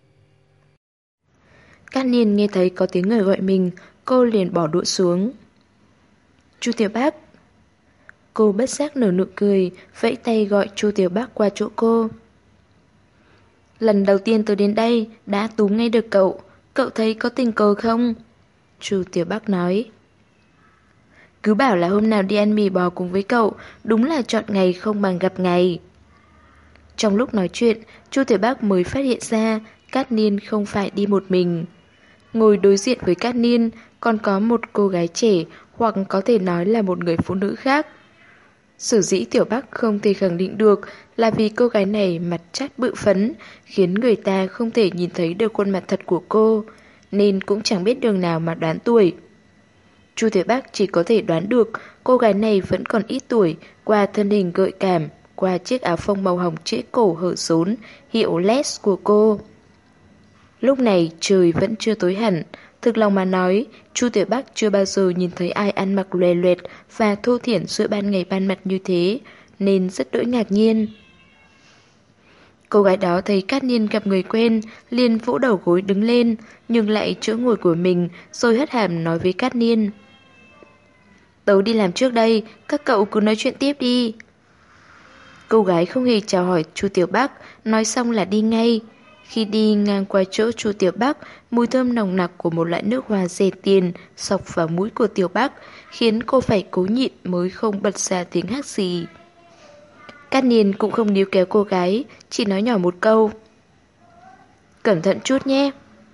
Cát Niên nghe thấy có tiếng người gọi mình, cô liền bỏ đũa xuống. Chu Tiểu Bắc. Cô bất giác nở nụ cười, vẫy tay gọi Chu Tiểu Bắc qua chỗ cô. Lần đầu tiên tôi đến đây, đã túm ngay được cậu. Cậu thấy có tình cờ không? Chu Tiểu Bắc nói. Cứ bảo là hôm nào đi ăn mì bò cùng với cậu, đúng là chọn ngày không bằng gặp ngày. Trong lúc nói chuyện, Chu Tiểu Bắc mới phát hiện ra Cát Niên không phải đi một mình. Ngồi đối diện với Cát Niên còn có một cô gái trẻ, hoặc có thể nói là một người phụ nữ khác. Sở dĩ Tiểu Bắc không thể khẳng định được là vì cô gái này mặt chát bự phấn, khiến người ta không thể nhìn thấy được khuôn mặt thật của cô, nên cũng chẳng biết đường nào mà đoán tuổi. Chu Tiểu Bắc chỉ có thể đoán được cô gái này vẫn còn ít tuổi qua thân hình gợi cảm, qua chiếc áo phông màu hồng trễ cổ hở xốn, hiệu Les của cô. Lúc này trời vẫn chưa tối hẳn, thực lòng mà nói, Chu Tiểu Bắc chưa bao giờ nhìn thấy ai ăn mặc lòe loẹt và thô thiển giữa ban ngày ban mặt như thế, nên rất đỗi ngạc nhiên. Cô gái đó thấy Cát Niên gặp người quen, liền vỗ đầu gối đứng lên, nhường lại chỗ ngồi của mình, rồi hất hàm nói với Cát Niên. Tớ đi làm trước đây, các cậu cứ nói chuyện tiếp đi. Cô gái không hề chào hỏi Chu Tiểu Bắc, nói xong là đi ngay. Khi đi ngang qua chỗ Chu Tiểu Bắc, mùi thơm nồng nặc của một loại nước hoa rẻ tiền xộc vào mũi của Tiểu Bắc, khiến cô phải cố nhịn mới không bật ra tiếng hắt gì. Cát Niên cũng không níu kéo cô gái, chỉ nói nhỏ một câu. Cẩn thận chút nhé.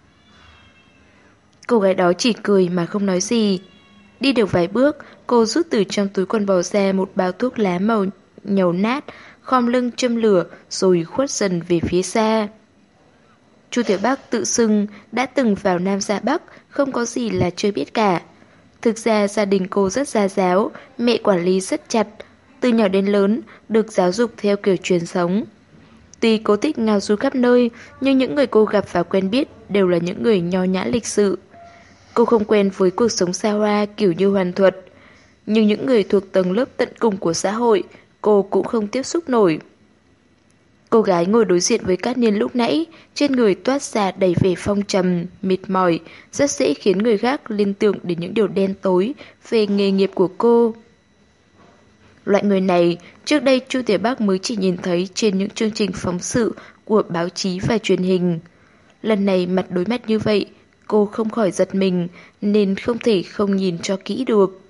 Cô gái đó chỉ cười mà không nói gì. Đi được vài bước, cô rút từ trong túi quần bò ra một bao thuốc lá màu nhầu nát, khom lưng châm lửa rồi khuất dần về phía xa. Chu Tiểu Bắc tự xưng đã từng vào Nam ra Bắc, không có gì là chưa biết cả. Thực ra gia đình cô rất gia giáo, mẹ quản lý rất chặt, từ nhỏ đến lớn được giáo dục theo kiểu truyền thống. Tuy cô thích ngao du khắp nơi, nhưng những người cô gặp và quen biết đều là những người nho nhã lịch sự. Cô không quen với cuộc sống xa hoa kiểu như Hoàn Thuật, nhưng những người thuộc tầng lớp tận cùng của xã hội, cô cũng không tiếp xúc nổi. Cô gái ngồi đối diện với Cát Niên lúc nãy, trên người toát ra đầy vẻ phong trầm, mệt mỏi, rất dễ khiến người khác liên tưởng đến những điều đen tối về nghề nghiệp của cô. Loại người này, trước đây Chu Tiểu Bắc mới chỉ nhìn thấy trên những chương trình phóng sự của báo chí và truyền hình. Lần này mặt đối mặt như vậy, cô không khỏi giật mình, nên không thể không nhìn cho kỹ được.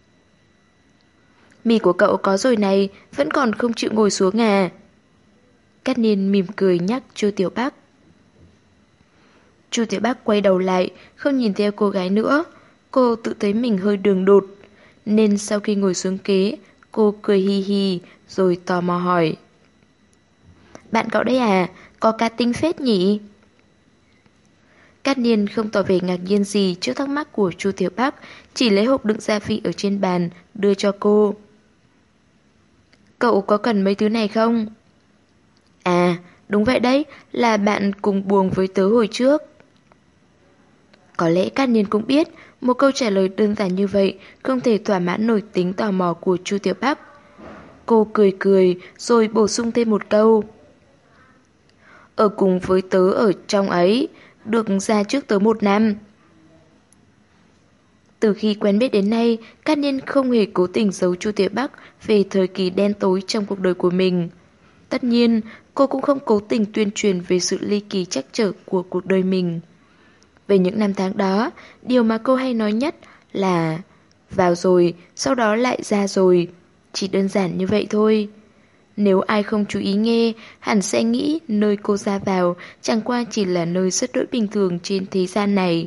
Mì của cậu có rồi này, vẫn còn không chịu ngồi xuống à? Cát Niên mỉm cười nhắc Chu Tiểu Bắc. Chu Tiểu Bắc quay đầu lại, không nhìn theo cô gái nữa. Cô tự thấy mình hơi đường đột, nên sau khi ngồi xuống ghế, cô cười hi hi rồi tò mò hỏi. Bạn cậu đây à, có cá tính phết nhỉ? Cát Niên không tỏ vẻ ngạc nhiên gì trước thắc mắc của Chu Tiểu Bắc, chỉ lấy hộp đựng gia vị ở trên bàn, đưa cho cô. Cậu có cần mấy thứ này không? À, đúng vậy đấy, là bạn cùng buồng với tớ hồi trước. Có lẽ Cát Niên cũng biết, một câu trả lời đơn giản như vậy không thể thỏa mãn nổi tính tò mò của Chu Tiểu Bắc. Cô cười cười rồi bổ sung thêm một câu. Ở cùng với tớ ở trong ấy, được ra trước tớ 1 năm. Từ khi quen biết đến nay, Cát Niên không hề cố tình giấu Chu Tiểu Bắc về thời kỳ đen tối trong cuộc đời của mình. Tất nhiên, cô cũng không cố tình tuyên truyền về sự ly kỳ trắc trở của cuộc đời mình. Về những năm tháng đó, điều mà cô hay nói nhất là vào rồi, sau đó lại ra rồi. Chỉ đơn giản như vậy thôi. Nếu ai không chú ý nghe, hẳn sẽ nghĩ nơi cô ra vào chẳng qua chỉ là nơi rất đỗi bình thường trên thế gian này.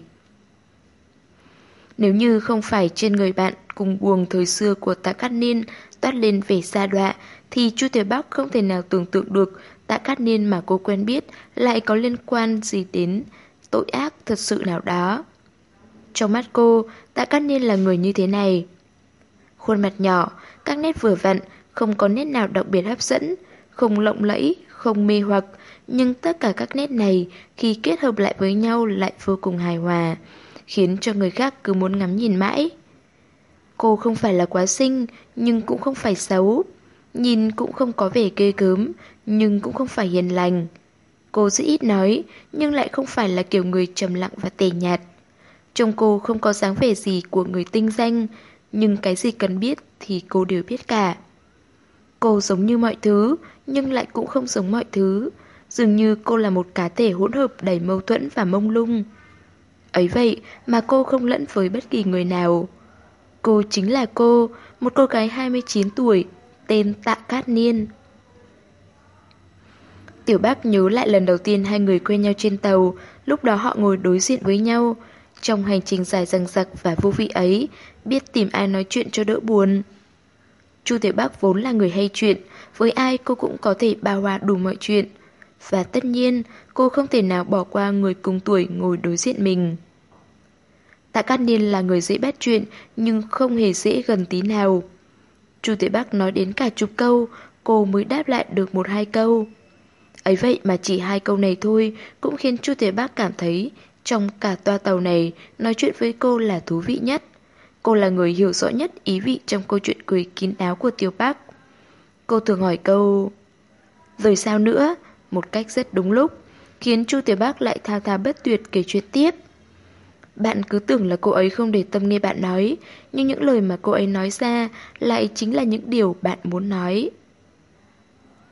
Nếu như không phải trên người bạn cùng buồng thời xưa của Tạ Cát Niên toát lên vẻ xa đọa, thì Chu Tiểu Bắc không thể nào tưởng tượng được Tạ Cát Niên mà cô quen biết lại có liên quan gì đến tội ác thật sự nào đó. Trong mắt cô, Tạ Cát Niên là người như thế này. Khuôn mặt nhỏ, các nét vừa vặn, không có nét nào đặc biệt hấp dẫn, không lộng lẫy, không mê hoặc, nhưng tất cả các nét này khi kết hợp lại với nhau lại vô cùng hài hòa, khiến cho người khác cứ muốn ngắm nhìn mãi. Cô không phải là quá xinh, nhưng cũng không phải xấu. Nhìn cũng không có vẻ ghê gớm, nhưng cũng không phải hiền lành. Cô rất ít nói, nhưng lại không phải là kiểu người trầm lặng và tẻ nhạt. Trông cô không có dáng vẻ gì của người tinh danh, nhưng cái gì cần biết thì cô đều biết cả. Cô giống như mọi thứ, nhưng lại cũng không giống mọi thứ. Dường như cô là một cá thể hỗn hợp đầy mâu thuẫn và mông lung. Ấy vậy mà cô không lẫn với bất kỳ người nào. Cô chính là cô, một cô gái 29 tuổi, tên Tạ Cát Niên. Tiểu Bắc nhớ lại lần đầu tiên hai người quen nhau trên tàu, lúc đó họ ngồi đối diện với nhau. Trong hành trình dài dằng dặc và vô vị ấy, biết tìm ai nói chuyện cho đỡ buồn. Chu Tiểu Bắc vốn là người hay chuyện, với ai cô cũng có thể bao hòa đủ mọi chuyện. Và tất nhiên, cô không thể nào bỏ qua người cùng tuổi ngồi đối diện mình. Tạ Cát Niên là người dễ bắt chuyện, nhưng không hề dễ gần tí nào. Chu Tiểu Bắc nói đến cả chục câu, cô mới đáp lại được 1-2 câu. Ấy vậy mà chỉ 2 câu này thôi cũng khiến Chu Tiểu Bắc cảm thấy trong cả toa tàu này nói chuyện với cô là thú vị nhất. Cô là người hiểu rõ nhất ý vị trong câu chuyện cười kín đáo của Tiểu Bắc. Cô thường hỏi câu rồi sao nữa, một cách rất đúng lúc, khiến Chu Tiểu Bắc lại thao thao bất tuyệt kể chuyện tiếp. Bạn cứ tưởng là cô ấy không để tâm nghe bạn nói, nhưng những lời mà cô ấy nói ra lại chính là những điều bạn muốn nói.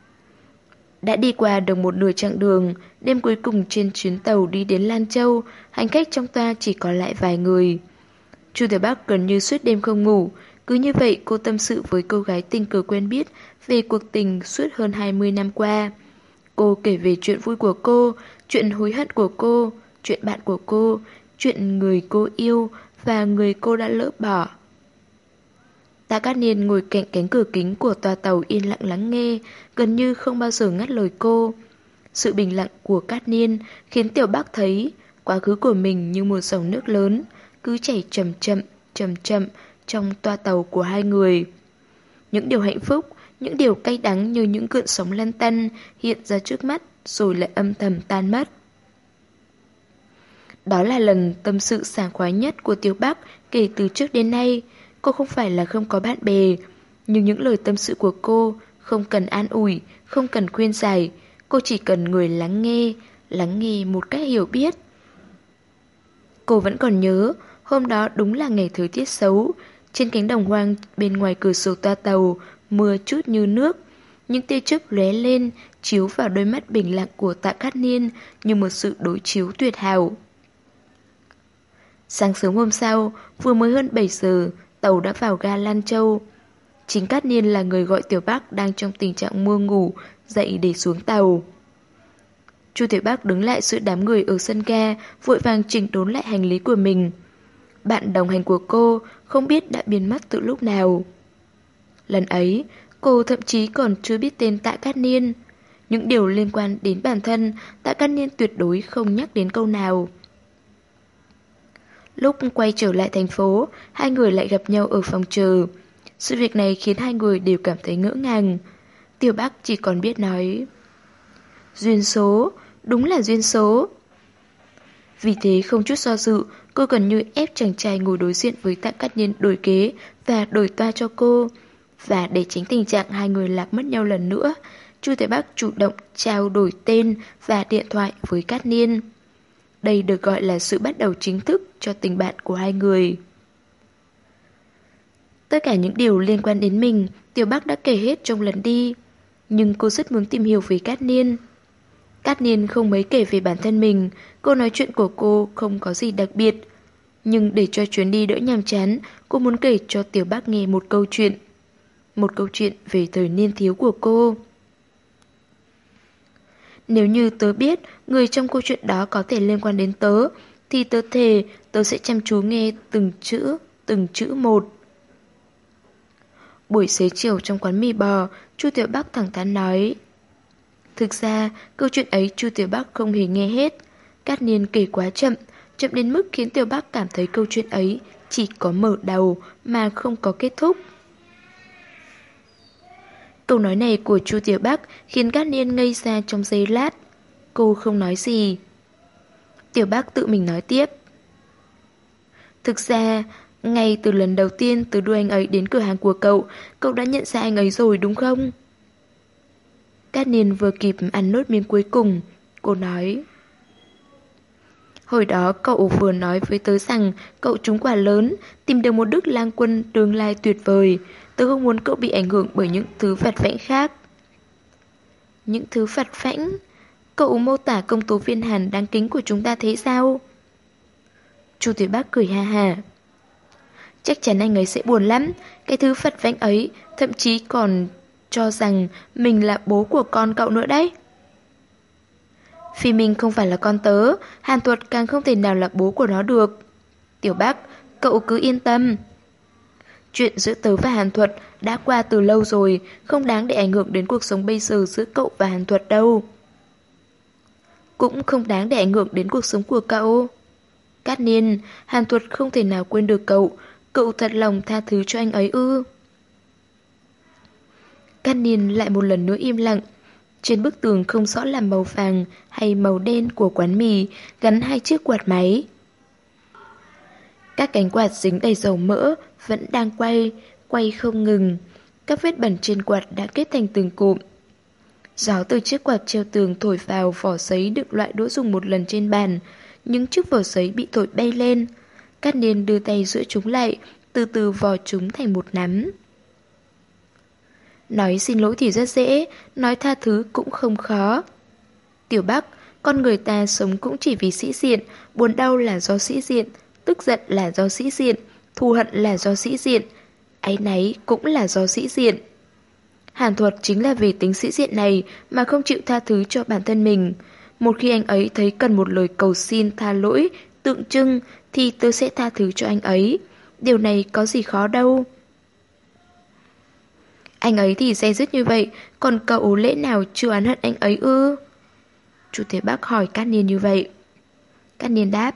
Đã đi qua được một nửa chặng đường, đêm cuối cùng trên chuyến tàu đi đến Lan Châu, hành khách trong toa chỉ còn lại vài người. Chu Tiểu Bắc gần như suốt đêm không ngủ, cứ như vậy cô tâm sự với cô gái tình cờ quen biết về cuộc tình suốt hơn 20 năm qua. Cô kể về chuyện vui của cô, chuyện hối hận của cô, chuyện bạn của cô, chuyện người cô yêu và người cô đã lỡ bỏ. Tạ Cát Niên ngồi cạnh cánh cửa kính của toa tàu yên lặng lắng nghe, gần như không bao giờ ngắt lời cô. Sự bình lặng của Cát Niên khiến Tiểu Bắc thấy quá khứ của mình như một dòng nước lớn, cứ chảy chậm chậm trong toa tàu của hai người. Những điều hạnh phúc, những điều cay đắng như những cơn sóng lăn tăn hiện ra trước mắt rồi lại âm thầm tan mất. Đó là lần tâm sự sảng khoái nhất của Tiểu Bắc kể từ trước đến nay. Cô không phải là không có bạn bè, nhưng những lời tâm sự của cô không cần an ủi, không cần khuyên giải, cô chỉ cần người lắng nghe một cách hiểu biết. Cô vẫn còn nhớ, hôm đó đúng là ngày thời tiết xấu, trên cánh đồng hoang bên ngoài cửa sổ toa tàu, mưa chút như nước. Những tia chớp lóe lên, chiếu vào đôi mắt bình lặng của Tạ Cát Niên như một sự đối chiếu tuyệt hảo. Sáng sớm hôm sau, vừa mới hơn 7 giờ, tàu đã vào ga Lan Châu. Chính Cát Niên là người gọi Tiểu Bắc đang trong tình trạng mơ ngủ, dậy để xuống tàu. Chu Tiểu Bắc đứng lại giữa đám người ở sân ga, vội vàng chỉnh đốn lại hành lý của mình. Bạn đồng hành của cô không biết đã biến mất từ lúc nào. Lần ấy, cô thậm chí còn chưa biết tên Tạ Cát Niên. Những điều liên quan đến bản thân, Tạ Cát Niên tuyệt đối không nhắc đến câu nào. Lúc quay trở lại thành phố, hai người lại gặp nhau ở phòng chờ. Sự việc này khiến hai người đều cảm thấy ngỡ ngàng. Tiểu Bắc chỉ còn biết nói: duyên số, đúng là duyên số. Vì thế không chút do dự, cô gần như ép chàng trai ngồi đối diện với Tạ Cát Niên đổi ghế và đổi toa cho cô. Và để tránh tình trạng hai người lạc mất nhau lần nữa, Chu Tiểu Bắc chủ động trao đổi tên và điện thoại với Cát Niên. Đây được gọi là sự bắt đầu chính thức cho tình bạn của hai người. Tất cả những điều liên quan đến mình, Tiểu Bắc đã kể hết trong lần đi. Nhưng cô rất muốn tìm hiểu về Cát Niên. Cát Niên không mấy kể về bản thân mình, cô nói chuyện của cô không có gì đặc biệt. Nhưng để cho chuyến đi đỡ nhàm chán, cô muốn kể cho Tiểu Bắc nghe một câu chuyện. Một câu chuyện về thời niên thiếu của cô. Nếu như tớ biết người trong câu chuyện đó có thể liên quan đến tớ, thì tớ thề tớ sẽ chăm chú nghe từng chữ một. Buổi xế chiều trong quán mì bò, Chu Tiểu Bắc thẳng thắn nói. Thực ra, câu chuyện ấy Chu Tiểu Bắc không hề nghe hết. Cát Niên kể quá chậm, chậm đến mức khiến Tiểu Bắc cảm thấy câu chuyện ấy chỉ có mở đầu mà không có kết thúc. Câu nói này của Chu Tiểu Bắc khiến Cát Niên ngây ra trong giây lát. Cô không nói gì. Tiểu Bắc tự mình nói tiếp. Thực ra, ngay từ lần đầu tiên tớ đưa anh ấy đến cửa hàng của cậu, cậu đã nhận ra anh ấy rồi đúng không? Cát Niên vừa kịp ăn nốt miếng cuối cùng, cô nói. Hồi đó cậu vừa nói với tớ rằng cậu trúng quả lớn, tìm được một đức lang quân tương lai tuyệt vời. Tớ không muốn cậu bị ảnh hưởng bởi những thứ vặt vãnh khác. Những thứ vặt vãnh? Cậu mô tả công tố viên Hàn đáng kính của chúng ta thế sao? Chu Tiểu Bắc cười ha ha. Chắc chắn anh ấy sẽ buồn lắm. Cái thứ vặt vãnh ấy thậm chí còn cho rằng mình là bố của con cậu nữa đấy. Vì mình không phải là con tớ, Hàn Tuật càng không thể nào là bố của nó được. Tiểu Bắc, cậu cứ yên tâm. Chuyện giữa tớ và Hàn Thuật đã qua từ lâu rồi, không đáng để ảnh hưởng đến cuộc sống bây giờ giữa cậu và Hàn Thuật đâu. Cũng không đáng để ảnh hưởng đến cuộc sống của cậu. Cát Niên, Hàn Thuật không thể nào quên được cậu, cậu thật lòng tha thứ cho anh ấy ư? Cát Niên lại một lần nữa im lặng. Trên bức tường không rõ là màu vàng hay màu đen của quán mì gắn hai chiếc quạt máy. Các cánh quạt dính đầy dầu mỡ vẫn đang quay không ngừng. Các vết bẩn trên quạt đã kết thành từng cụm. Gió từ chiếc quạt treo tường thổi vào vỏ giấy đựng loại đũa dùng một lần trên bàn. Những chiếc vỏ giấy bị thổi bay lên. Cát Niên đưa tay giữ chúng lại, từ từ vò chúng thành một nắm. Nói xin lỗi thì rất dễ, nói tha thứ cũng không khó. Tiểu Bắc, con người ta sống cũng chỉ vì sĩ diện, buồn đau là do sĩ diện, tức giận là do sĩ diện, thù hận là do sĩ diện, áy náy cũng là do sĩ diện. Hàn Thuật chính là vì tính sĩ diện này mà không chịu tha thứ cho bản thân mình. Một khi anh ấy thấy cần một lời cầu xin tha lỗi, tượng trưng thì tôi sẽ tha thứ cho anh ấy. Điều này có gì khó đâu. Anh ấy thì day dứt như vậy, còn cậu lẽ nào chưa oán hận anh ấy ư? Chu Thế Bắc hỏi Cát Niên như vậy. Cát Niên đáp.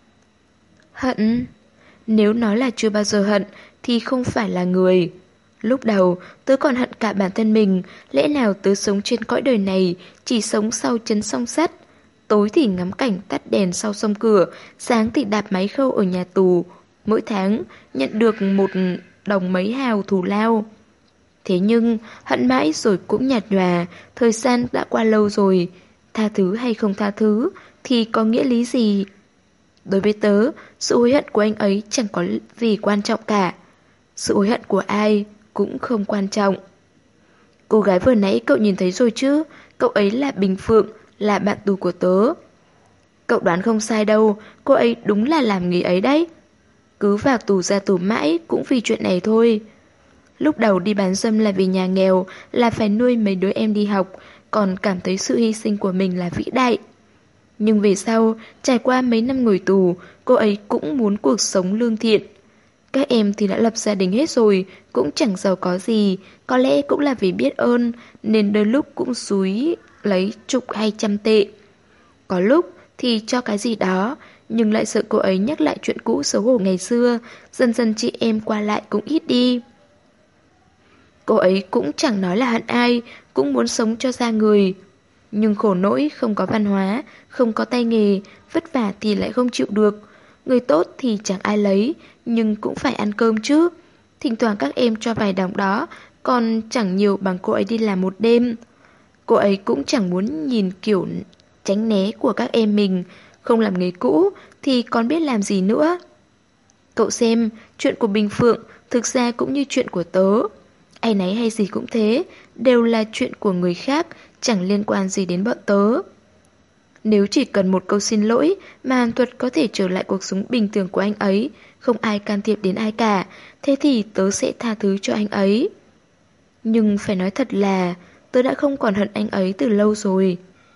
Hận? Nếu nói là chưa bao giờ hận thì không phải là người. Lúc đầu tớ còn hận cả bản thân mình, lẽ nào tớ sống trên cõi đời này chỉ sống sau chấn song sắt. Tối thì ngắm cảnh tắt đèn sau sông cửa, sáng thì đạp máy khâu ở nhà tù. Mỗi tháng nhận được 1 đồng mấy hào thù lao. Thế nhưng hận mãi rồi cũng nhạt nhòa, thời gian đã qua lâu rồi. Tha thứ hay không tha thứ thì có nghĩa lý gì? Đối với tớ, sự hối hận của anh ấy chẳng có gì quan trọng cả. Sự hối hận của ai cũng không quan trọng. Cô gái vừa nãy cậu nhìn thấy rồi chứ, cậu ấy là Bình Phượng, là bạn tù của tớ. Cậu đoán không sai đâu, cô ấy đúng là làm nghề ấy đấy. Cứ vào tù ra tù mãi cũng vì chuyện này thôi. Lúc đầu đi bán dâm là vì nhà nghèo, là phải nuôi mấy đứa em đi học, còn cảm thấy sự hy sinh của mình là vĩ đại. Nhưng về sau, trải qua mấy năm ngồi tù, cô ấy cũng muốn cuộc sống lương thiện. Các em thì đã lập gia đình hết rồi, cũng chẳng giàu có gì, có lẽ cũng là vì biết ơn, nên đôi lúc cũng xúi lấy chục hay trăm tệ. Có lúc thì cho cái gì đó, nhưng lại sợ cô ấy nhắc lại chuyện cũ xấu hổ ngày xưa, dần dần chị em qua lại cũng ít đi. Cô ấy cũng chẳng nói là hận ai, cũng muốn sống cho ra người. Nhưng khổ nỗi không có văn hóa, không có tay nghề, vất vả thì lại không chịu được. Người tốt thì chẳng ai lấy, nhưng cũng phải ăn cơm chứ. Thỉnh thoảng các em cho vài đồng đó, còn chẳng nhiều bằng cô ấy đi làm một đêm. Cô ấy cũng chẳng muốn nhìn kiểu tránh né của các em mình, không làm nghề cũ thì còn biết làm gì nữa. Cậu xem, chuyện của Bình Phượng thực ra cũng như chuyện của tớ. Ai nấy hay gì cũng thế, đều là chuyện của người khác, chẳng liên quan gì đến bọn tớ. Nếu chỉ cần một câu xin lỗi mà Hàn Thuật có thể trở lại cuộc sống bình thường của anh ấy, không ai can thiệp đến ai cả, thế thì tớ sẽ tha thứ cho anh ấy. Nhưng phải nói thật là tớ đã không còn hận anh ấy từ lâu rồi.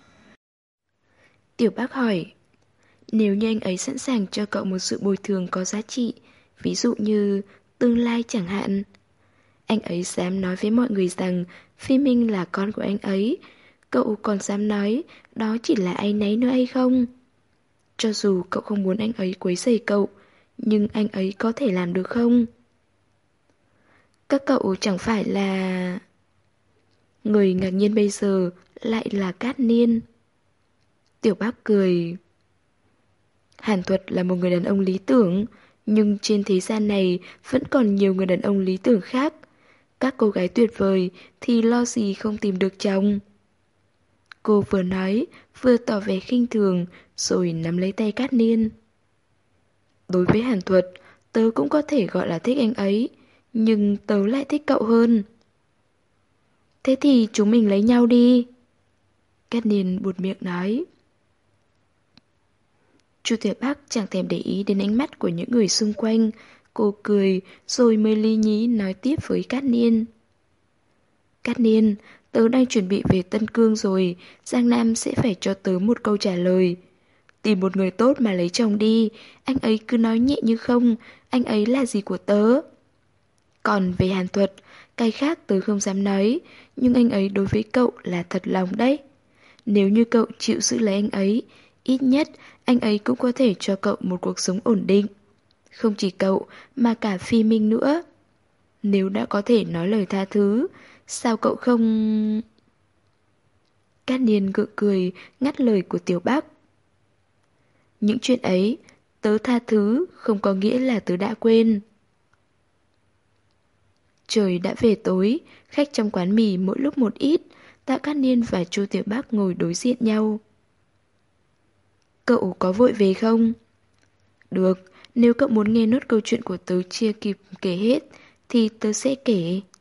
Tiểu Bác hỏi, nếu như anh ấy sẵn sàng cho cậu một sự bồi thường có giá trị, ví dụ như tương lai chẳng hạn, anh ấy dám nói với mọi người rằng Phi Minh là con của anh ấy, cậu còn dám nói đó chỉ là áy náy nữa hay không? Cho dù cậu không muốn anh ấy quấy rầy cậu, nhưng anh ấy có thể làm được không? Các cậu chẳng phải là... Người ngạc nhiên bây giờ lại là Cát Niên. Tiểu Bác cười. Hàn Thuật là một người đàn ông lý tưởng, nhưng trên thế gian này vẫn còn nhiều người đàn ông lý tưởng khác. Các cô gái tuyệt vời thì lo gì không tìm được chồng. Cô vừa nói, vừa tỏ vẻ khinh thường, rồi nắm lấy tay Cát Niên. Đối với Hàn Thuật, tớ cũng có thể gọi là thích anh ấy, nhưng tớ lại thích cậu hơn. Thế thì chúng mình lấy nhau đi. Cát Niên buột miệng nói. Chu Tiểu Bắc chẳng thèm để ý đến ánh mắt của những người xung quanh. Cô cười rồi mới lý nhí nói tiếp với Cát Niên. Cát Niên, tớ đang chuẩn bị về Tân Cương rồi, Giang Nam sẽ phải cho tớ một câu trả lời. Tìm một người tốt mà lấy chồng đi, anh ấy cứ nói nhẹ như không, anh ấy là gì của tớ. Còn về Hàn Thuật, cái khác tớ không dám nói, nhưng anh ấy đối với cậu là thật lòng đấy. Nếu như cậu chịu giữ lấy anh ấy, ít nhất anh ấy cũng có thể cho cậu một cuộc sống ổn định. Không chỉ cậu mà cả Phi Minh nữa. Nếu đã có thể nói lời tha thứ, sao cậu không... Cát Niên gượng cười ngắt lời của Tiểu Bác. Những chuyện ấy, tớ tha thứ không có nghĩa là tớ đã quên. Trời đã về tối, khách trong quán mì mỗi lúc một ít, Tạ Cát Niên và Chu Tiểu Bác ngồi đối diện nhau. Cậu có vội về không? Được, nếu cậu muốn nghe nốt câu chuyện của tớ chưa kịp kể hết, thì tớ sẽ kể.